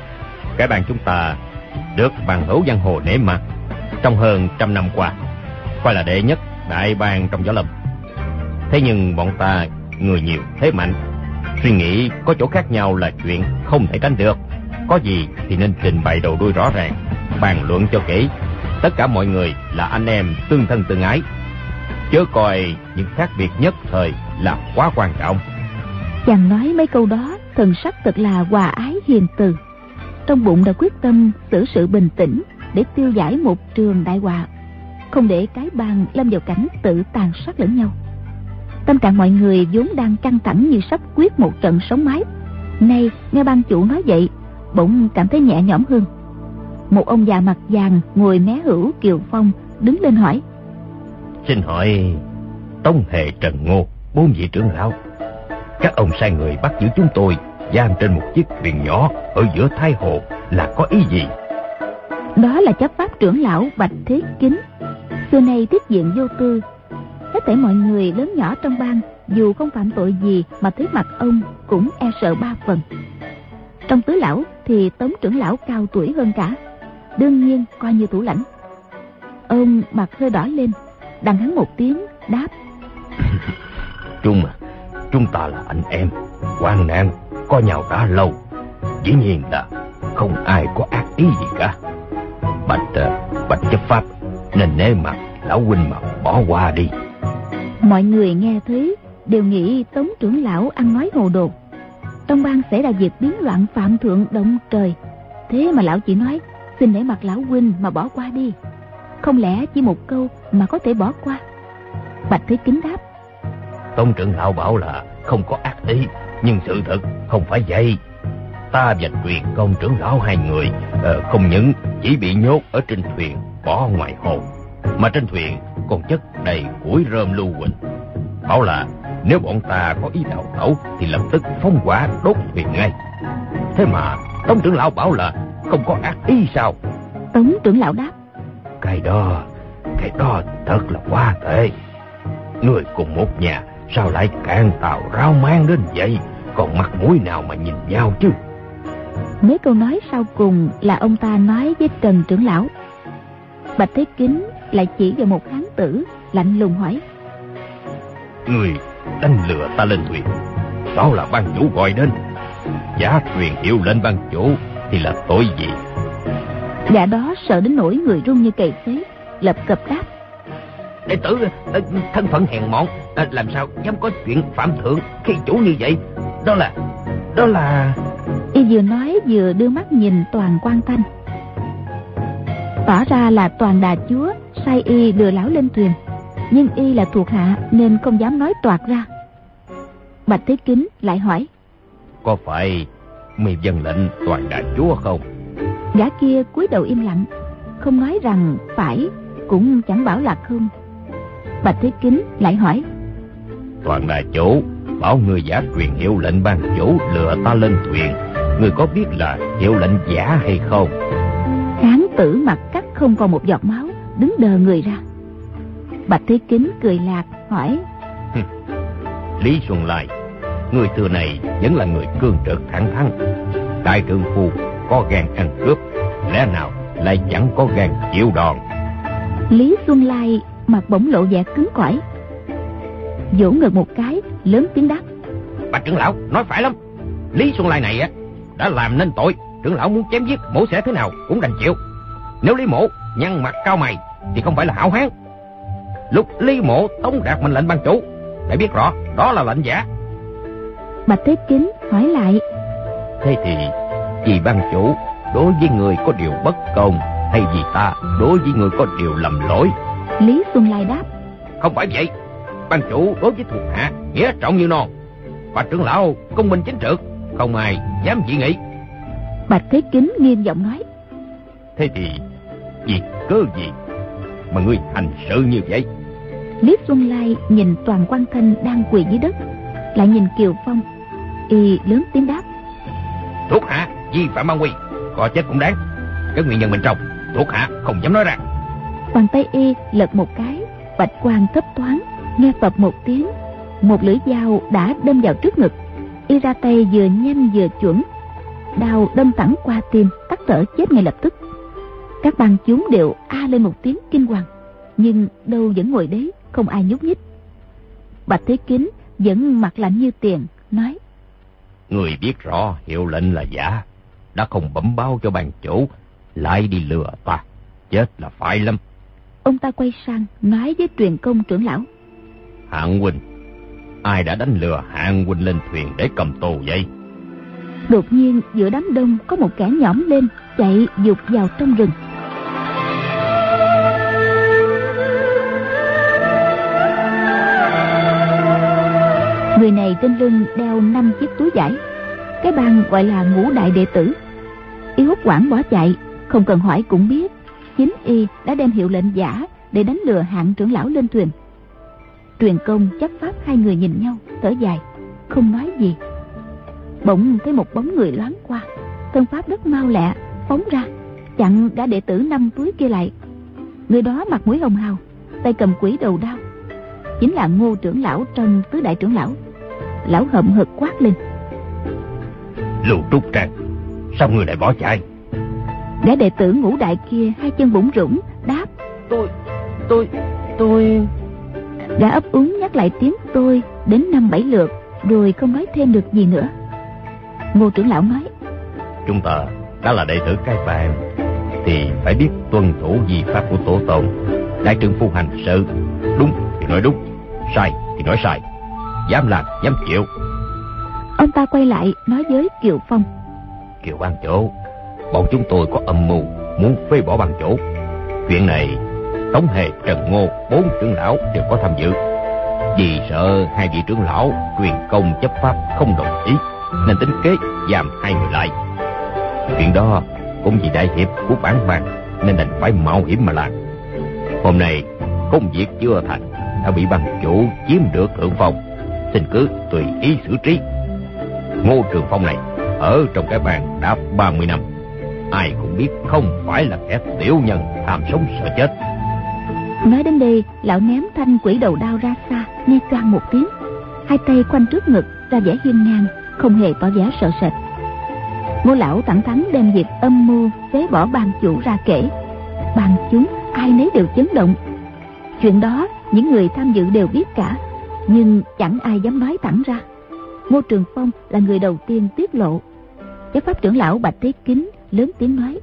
Cái ban chúng ta được bằng hữu giang hồ nể mặt trong hơn 100 năm qua, coi là đệ nhất đại bang trong võ lâm. Thế nhưng bọn ta người nhiều thế mạnh, suy nghĩ có chỗ khác nhau là chuyện không thể tránh được. Có gì thì nên trình bày đầu đuôi rõ ràng, bàn luận cho kỹ. Tất cả mọi người là anh em tương thân tương ái, chớ coi những khác biệt nhất thời là quá quan trọng. Chàng nói mấy câu đó thần sắc thật là hòa ái hiền từ, trong bụng đã quyết tâm xử sự bình tĩnh để tiêu giải một trường đại họa, không để cái bang lâm vào cảnh tự tàn sát lẫn nhau. Tâm trạng mọi người vốn đang căng thẳng như sắp quyết một trận sống mái, nay nghe ban chủ nói vậy bỗng cảm thấy nhẹ nhõm hơn. Một ông già mặt vàng ngồi mé hữu Kiều Phong đứng lên hỏi: Xin hỏi Tống Hề, Trần Ngô, 4 vị trưởng lão, các ông sai người bắt giữ chúng tôi giam trên một chiếc thuyền nhỏ ở giữa Thái Hồ là có ý gì? Đó là chấp pháp trưởng lão Bạch Thế Kính, xưa nay tiết diện vô tư. Hết thảy mọi người lớn nhỏ trong bang, dù không phạm tội gì mà thấy mặt ông cũng e sợ 3 phần. Trong tứ lão thì Tống trưởng lão cao tuổi hơn cả, đương nhiên coi như thủ lãnh. Ông mặt hơi đỏ lên, đằng hắn một tiếng đáp: Chúng ta là anh em, hoạn nạn có nhau đã lâu, dĩ nhiên là không ai có ác ý gì cả. Bạch chấp pháp nên nể mặt lão huynh mà bỏ qua đi. Mọi người nghe thấy đều nghĩ Tống trưởng lão ăn nói hồ đồ. Trong bang xảy ra việc biến loạn phạm thượng động trời, thế mà lão chỉ nói xin nể mặt lão huynh mà bỏ qua đi. Không lẽ chỉ một câu mà có thể bỏ qua? Bạch Thế Kính đáp: Tống trưởng lão bảo là không có ác ý, nhưng sự thật không phải vậy. Ta và Truyền Công trưởng lão hai người không những chỉ bị nhốt ở trên thuyền bỏ ngoài hồ, mà trên thuyền còn chất đầy củi rơm lưu huỳnh. Bảo là nếu bọn ta có ý đào tẩu thì lập tức phóng hỏa đốt thuyền ngay. Thế mà Tống trưởng lão bảo là không có ác ý sao? Tống trưởng lão đáp: Cái đó thật là quá tệ. Người cùng một nhà sao lại cạn tàu rao mang đến vậy? Còn mặt mũi nào mà nhìn nhau chứ? Mấy câu nói sau cùng là ông ta nói với Trần trưởng lão. Bạch Thế Kính lại chỉ vào một hán tử, lạnh lùng hỏi: Người đánh lừa ta lên thuyền, đó là ban chủ gọi đến. Giả truyền hiệu lên ban chủ thì là tội gì? Gã đó sợ đến nỗi người run như cầy sấy, lập cập đáp: Đệ tử thân phận hèn mọn, làm sao dám có chuyện phạm thượng khi chủ như vậy? Đó là... Y vừa nói vừa đưa mắt nhìn Toàn Quan Thanh, tỏ ra là Toàn Đà Chúa sai y lừa lão lên thuyền, nhưng y là thuộc hạ nên không dám nói toạc ra. Bạch Thế Kính lại hỏi: Có phải mày vâng lệnh Toàn Đà Chúa không? Gã kia cúi đầu im lặng, không nói rằng phải, cũng chẳng bảo là không. Bạch Thế Kính lại hỏi: Toàn Đà Chủ bảo người giả truyền hiệu lệnh ban chủ lừa ta lên thuyền, người có biết là hiệu lệnh giả hay không? Hán tử mặt cắt không còn một giọt máu, đứng đờ người ra. Bạch Thế Kính cười lạc hỏi: Lý Xuân Lai, người xưa này vẫn là người cương trực thẳng thắn, đại trượng phu có gan ăn cướp, lẽ nào lại chẳng có gan chịu đòn? Lý Xuân Lai mặt bỗng lộ vẻ cứng cỏi, vỗ ngực một cái, lớn tiếng đáp: Bạch trưởng lão nói phải lắm. Lý Xuân Lai này đã làm nên tội, trưởng lão muốn chém giết mổ xẻ thế nào cũng đành chịu. Nếu Lý Mổ nhăn mặt cao mày thì không phải là hảo hán. Lúc Lý Mổ tống đạt mệnh lệnh ban chủ, để biết rõ đó là lệnh giả. Bạch Thế Kính hỏi lại: Thế thì vì ban chủ đối với người có điều bất công, hay vì ta đối với người có điều lầm lỗi? Lý Xuân Lai đáp: Không phải vậy. Ban chủ đối với thuộc hạ nghĩa trọng như non. Bạch trưởng lão công minh chính trực, không ai dám dị nghị. Bạch Thế Kính nghiêm giọng nói: Thế thì vì cớ gì mà ngươi hành sự như vậy? Lý Xuân Lai nhìn Toàn Quan Thanh đang quỳ dưới đất, lại nhìn Kiều Phong, y lớn tiếng đáp: Thuộc hạ vi phạm ban quy, có chết cũng đáng. Cái nguyên nhân bên trong thuộc hạ không dám nói ra. Bàn tay y lật một cái, bạch quang thấp thoáng, nghe phập một tiếng, một lưỡi dao đã đâm vào trước ngực. Y ra tay vừa nhanh vừa chuẩn, đao đâm thẳng qua tim, tắc thở chết ngay lập tức. Các bang chúng đều a lên một tiếng kinh hoàng. nhưng đâu vẫn ngồi đấy, không ai nhúc nhích. Bạch Thế Kính vẫn mặt lạnh như tiền, nói: Người biết rõ hiệu lệnh là giả, đã không bẩm báo cho ban chủ, lại đi lừa ta, chết là phải lắm. Ông ta quay sang nói với Truyền Công trưởng lão: Hạng huynh, ai đã đánh lừa Hạng huynh lên thuyền để cầm tù vậy? Đột nhiên giữa đám đông có một kẻ nhỏm lên, chạy vụt vào trong rừng. Người này trên lưng đeo 5 chiếc túi vải, cái bang gọi là Ngũ Đại Đệ Tử. Y hốt hoảng bỏ chạy, không cần hỏi cũng biết chính y đã đem hiệu lệnh giả để đánh lừa Hạng trưởng lão lên thuyền. Truyền Công, Chấp Pháp hai người nhìn nhau, thở dài, không nói gì. Bỗng thấy một bóng người loáng qua, thân pháp rất mau lẹ, phóng ra chặn gã đệ tử 5 túi kia lại. Người đó mặt mũi hồng hào, tay cầm quỷ đầu đao, chính là Ngô trưởng lão trong tứ đại trưởng lão. Lão hậm hực quát lên: Lưu Trúc Trang, sao người lại bỏ chạy? Gã đệ tử Ngũ Đại kia hai chân bủn rủn đáp: Tôi. Gã ấp úng nhắc lại tiếng tôi đến 5-7 lượt, rồi không nói thêm được gì nữa. Ngô trưởng lão nói: Chúng ta đã là đệ tử cái bang thì phải biết tuân thủ di pháp của tổ tông. Đại trưởng phu hành sự, đúng thì nói đúng, sai thì nói sai, dám làm dám chịu. Ông ta quay lại nói với Kiều Phong: Kiều ban chủ, bọn chúng tôi có âm mưu muốn phế bỏ ban chủ. Chuyện này Tống Hề, Trần Ngô 4 trưởng lão đều có tham dự. Vì sợ hai vị trưởng lão Truyền Công, Chấp Pháp không đồng ý, nên tính kế giam hai người lại. Chuyện đó cũng vì đại hiệp của bản bang nên đành phải mạo hiểm mà làm. Hôm nay công việc chưa thành đã bị ban chủ chiếm được thượng phong, xin cứ tùy ý xử trí. Ngô Trường Phong này ở trong cái bang đã 30 năm, ai cũng biết không phải là kẻ tiểu nhân tham sống sợ chết. Nói đến đây, lão ném thanh quỷ đầu đao ra xa, nghe choang một tiếng, hai tay khoanh trước ngực ra vẻ hiên ngang, không hề tỏ vẻ sợ sệt. Ngô lão thẳng thắn đem việc âm mưu phế bỏ ban chủ ra kể. Ban chúng ai nấy đều chấn động. Chuyện đó những người tham dự đều biết cả, nhưng chẳng ai dám nói thẳng ra. Ngô Trường Phong là người đầu tiên tiết lộ. Chấp Pháp trưởng lão Bạch Thế Kính lớn tiếng nói: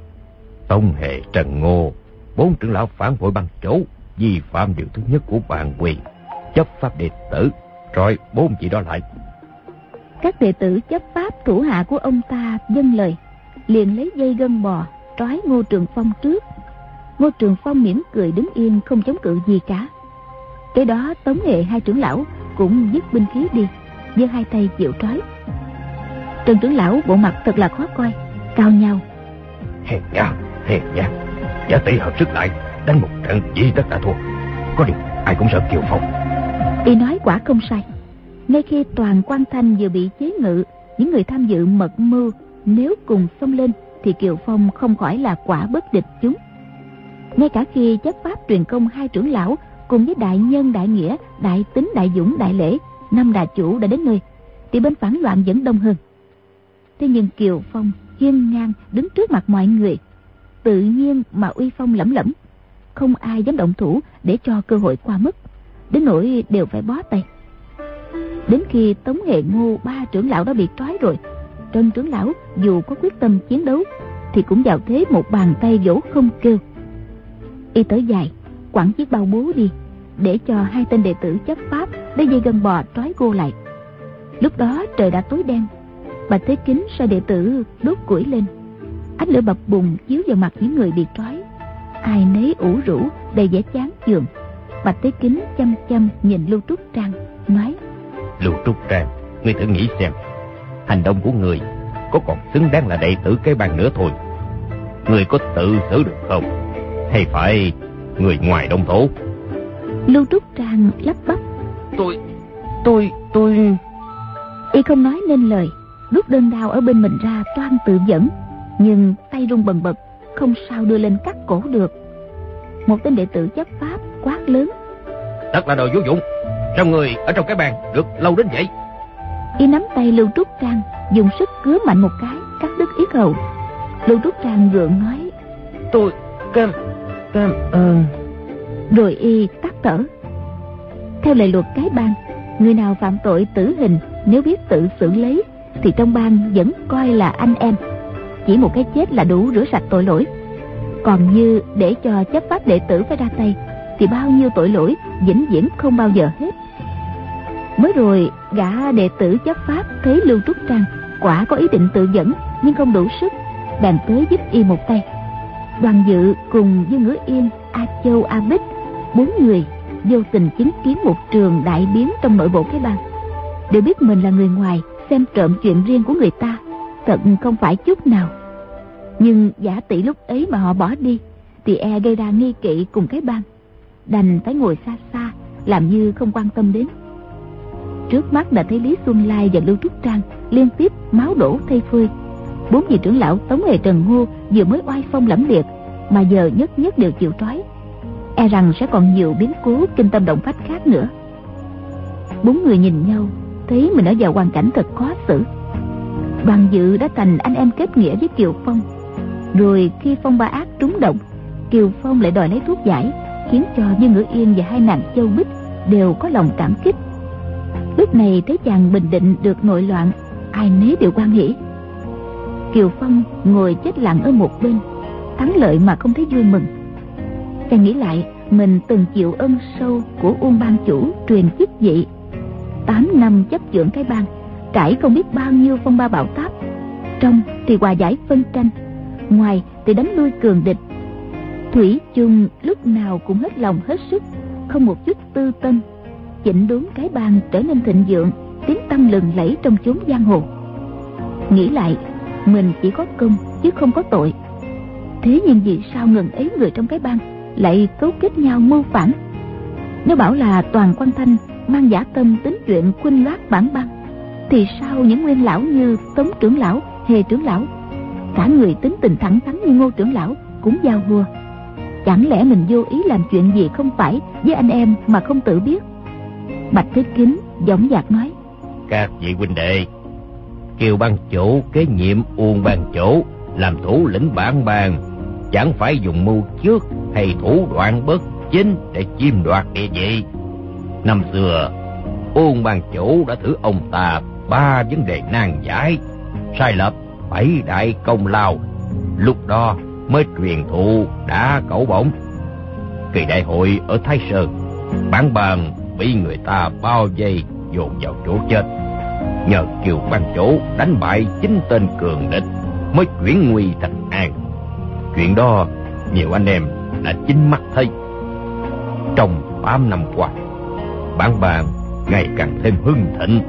Tống Hề, Trần Ngô 4 trưởng lão phản bội ban chủ, vi phạm điều thứ nhất của bản quyền, chấp pháp đệ tử, rồi 4 vị đó lại. Các đệ tử chấp pháp thủ hạ của ông ta vâng lời, liền lấy dây gân bò trói Ngô Trường Phong trước. Ngô Trường Phong mỉm cười đứng yên, không chống cự gì cả. Cái đó Tống Hề hai trưởng lão cũng dứt binh khí đi, giơ hai tay chịu trói. Trần trưởng lão bộ mặt thật là khó coi, cao nhau: Hèn nha, giả tỷ hợp sức lại đánh một trận chỉ tất đã thua. Có điều ai cũng sợ Kiều Phong. Y nói quả không sai. Ngay khi toàn Quan Thanh vừa bị chế ngự, những người tham dự mật mưu nếu cùng xông lên thì Kiều Phong không khỏi là quả bất địch chúng. Ngay cả khi Chấp Pháp, Truyền Công hai trưởng lão cùng với đại nhân đại nghĩa, đại tính, đại dũng, đại lễ 5 đà chủ đã đến nơi, thì bên phản loạn vẫn đông hơn. Thế nhưng Kiều Phong hiên ngang đứng trước mặt mọi người, tự nhiên mà uy phong lẫm lẫm, không ai dám động thủ để cho cơ hội qua mất, đến nỗi đều phải bó tay. Đến khi Tống Hề, Ngô 3 trưởng lão đã bị trói rồi, Trần trưởng lão dù có quyết tâm chiến đấu thì cũng vào thế một bàn tay vỗ không kêu. Y tới dài quẳng chiếc bao bố đi, để cho hai tên đệ tử chấp pháp lấy dây gân bò trói cô lại. Lúc đó trời đã tối đen. Bạch Thế Kính sai đệ tử đốt củi lên, ánh lửa bập bùng chiếu vào mặt những người bị trói, ai nấy ủ rũ đầy vẻ chán chường. Bạch Thế Kính chăm chăm nhìn Lưu Trúc Trang, nói: Lưu Trúc Trang, ngươi thử nghĩ xem, hành động của người có còn xứng đáng là đệ tử cái bang nữa thôi. Người có tự xử được không, hay phải người ngoài động thủ? Lưu Trúc Trang lắp bắp: Tôi Y không nói nên lời, rút đơn đao ở bên mình ra toan tự dẫn, nhưng tay run bần bật, không sao đưa lên cắt cổ được. Một tên đệ tử chấp pháp quát lớn: Thật là đồ vô dụng, sao người ở trong cái bàn được lâu đến vậy? Y nắm tay Lưu Trúc Trang, dùng sức cứa mạnh một cái, cắt đứt yết hầu. Lưu Trúc Trang gượng nói: Tôi cam ơn. Rồi y tắt thở. Theo lệ luật cái bang, người nào phạm tội tử hình nếu biết tự xử lấy thì trong bang vẫn coi là anh em, chỉ một cái chết là đủ rửa sạch tội lỗi. Còn như để cho chấp pháp đệ tử phải ra tay thì bao nhiêu tội lỗi vĩnh viễn không bao giờ hết. Mới rồi gã đệ tử chấp pháp thấy Lưu Trúc Trang quả có ý định tự dẫn nhưng không đủ sức, bèn tới giúp y một tay. Đoàn Dự cùng Dương Ngữ Yên, A Châu, A Bích, 4 người vô tình chứng kiến một trường đại biến trong nội bộ cái bang. Đều biết mình là người ngoài xem trộm chuyện riêng của người ta, thật không phải chút nào. Nhưng giả tỷ lúc ấy mà họ bỏ đi thì e gây ra nghi kỵ cùng cái bang, đành phải ngồi xa xa làm như không quan tâm đến. Trước mắt đã thấy Lý Xuân Lai và Lưu Trúc Trang liên tiếp máu đổ thây phơi. 4 vị trưởng lão Tống Hề, Trần Ngô vừa mới oai phong lẫm liệt mà giờ nhất nhất đều chịu trói, e rằng sẽ còn nhiều biến cố kinh tâm động phách khác nữa. 4 người nhìn nhau thấy mình ở vào hoàn cảnh thật khó xử. Đoàn Dự đã thành anh em kết nghĩa với Kiều Phong, rồi khi phong ba ác trúng độc, Kiều Phong lại đòi lấy thuốc giải, khiến cho Dương Ngữ Yên và hai nàng Châu Bích đều có lòng cảm kích. Lúc này thấy chàng bình định được nội loạn, ai nấy đều hoan hỉ. Kiều Phong ngồi chết lặng ở một bên, thắng lợi mà không thấy vui mừng. Chàng nghĩ lại mình từng chịu ân sâu của Uông ban chủ truyền chức vị, 8 năm chấp chưởng cái bang, trải không biết bao nhiêu phong ba bão táp. Trong thì hòa giải phân tranh, ngoài thì đánh lui cường địch. Thủy chung lúc nào cũng hết lòng hết sức, không một chút tư tâm, chỉnh đốn cái bang trở nên thịnh vượng, tiếng tăm lừng lẫy trong chốn giang hồ. Nghĩ lại mình chỉ có công chứ không có tội. Thế nhưng vì sao ngần ấy người trong cái bang lại cấu kết nhau mưu phản? Nếu bảo là Toàn Quan Thanh mang giả tâm tính chuyện khuynh loát bản bang, thì sao những nguyên lão như Tống trưởng lão, Hề trưởng lão, cả người tính tình thẳng thắn như Ngô trưởng lão cũng giao hùa? Chẳng lẽ mình vô ý làm chuyện gì không phải với anh em mà không tự biết? Bạch Thế Kính dõng dạc nói: Các vị huynh đệ, Kiều ban chủ kế nhiệm Uông ban chủ làm thủ lĩnh bản bang, chẳng phải dùng mưu trước hay thủ đoạn bất chính để chiếm đoạt địa vị. Năm xưa Uông ban chủ đã thử ông ta 3 vấn đề nan giải, sai lập 7 đại công lao, lúc đó mới truyền thụ đã cẩu bổng. Kỳ đại hội ở Thái Sơn, bản bang bị người ta bao vây dồn vào chỗ chết. Nhờ Kiều ban chủ đánh bại 9 tên cường địch mới chuyển nguy thành an. Chuyện đó nhiều anh em đã chính mắt thấy. Trong 8 năm qua, bản bang ngày càng thêm hưng thịnh.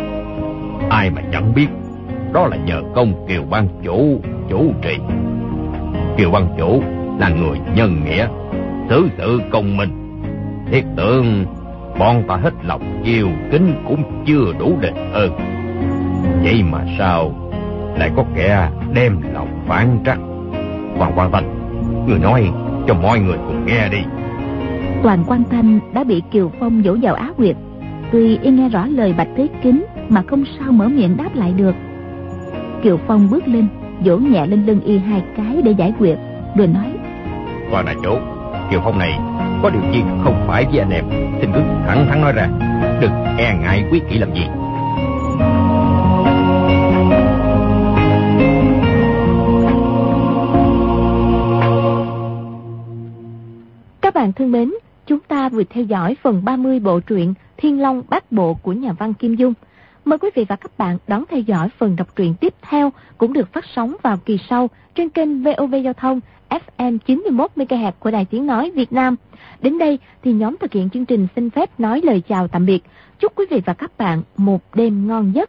Ai mà chẳng biết đó là nhờ công Kiều ban chủ chủ trì. Kiều ban chủ là người nhân nghĩa, xử sự công minh. Thiết tưởng bọn ta hết lòng chiều kính cũng chưa đủ đền ơn. Vậy mà sao lại có kẻ đem lòng phản trắc? Toàn Quan Thanh, người nói cho mọi người cùng nghe đi. Toàn Quan Thanh đã bị Kiều Phong vỗ vào á huyệt, tuy y nghe rõ lời Bạch Thế Kính mà không sao mở miệng đáp lại được. Kiều Phong bước lên vỗ nhẹ lên lưng y 2 cái để giải quyết, rồi nói: Quan đại chủ, Kiều Phong này có điều gì không phải với anh em, xin cứ thẳng thắn nói ra, đừng e ngại quý kỷ làm gì. Các bạn thân mến, chúng ta vừa theo dõi phần 30 bộ truyện Thiên Long Bát Bộ của nhà văn Kim Dung. Mời quý vị và các bạn đón theo dõi phần đọc truyện tiếp theo cũng được phát sóng vào kỳ sau trên kênh VOV Giao thông FM 91 MHz của Đài Tiếng nói Việt Nam. Đến đây thì nhóm thực hiện chương trình xin phép nói lời chào tạm biệt. Chúc quý vị và các bạn một đêm ngon giấc.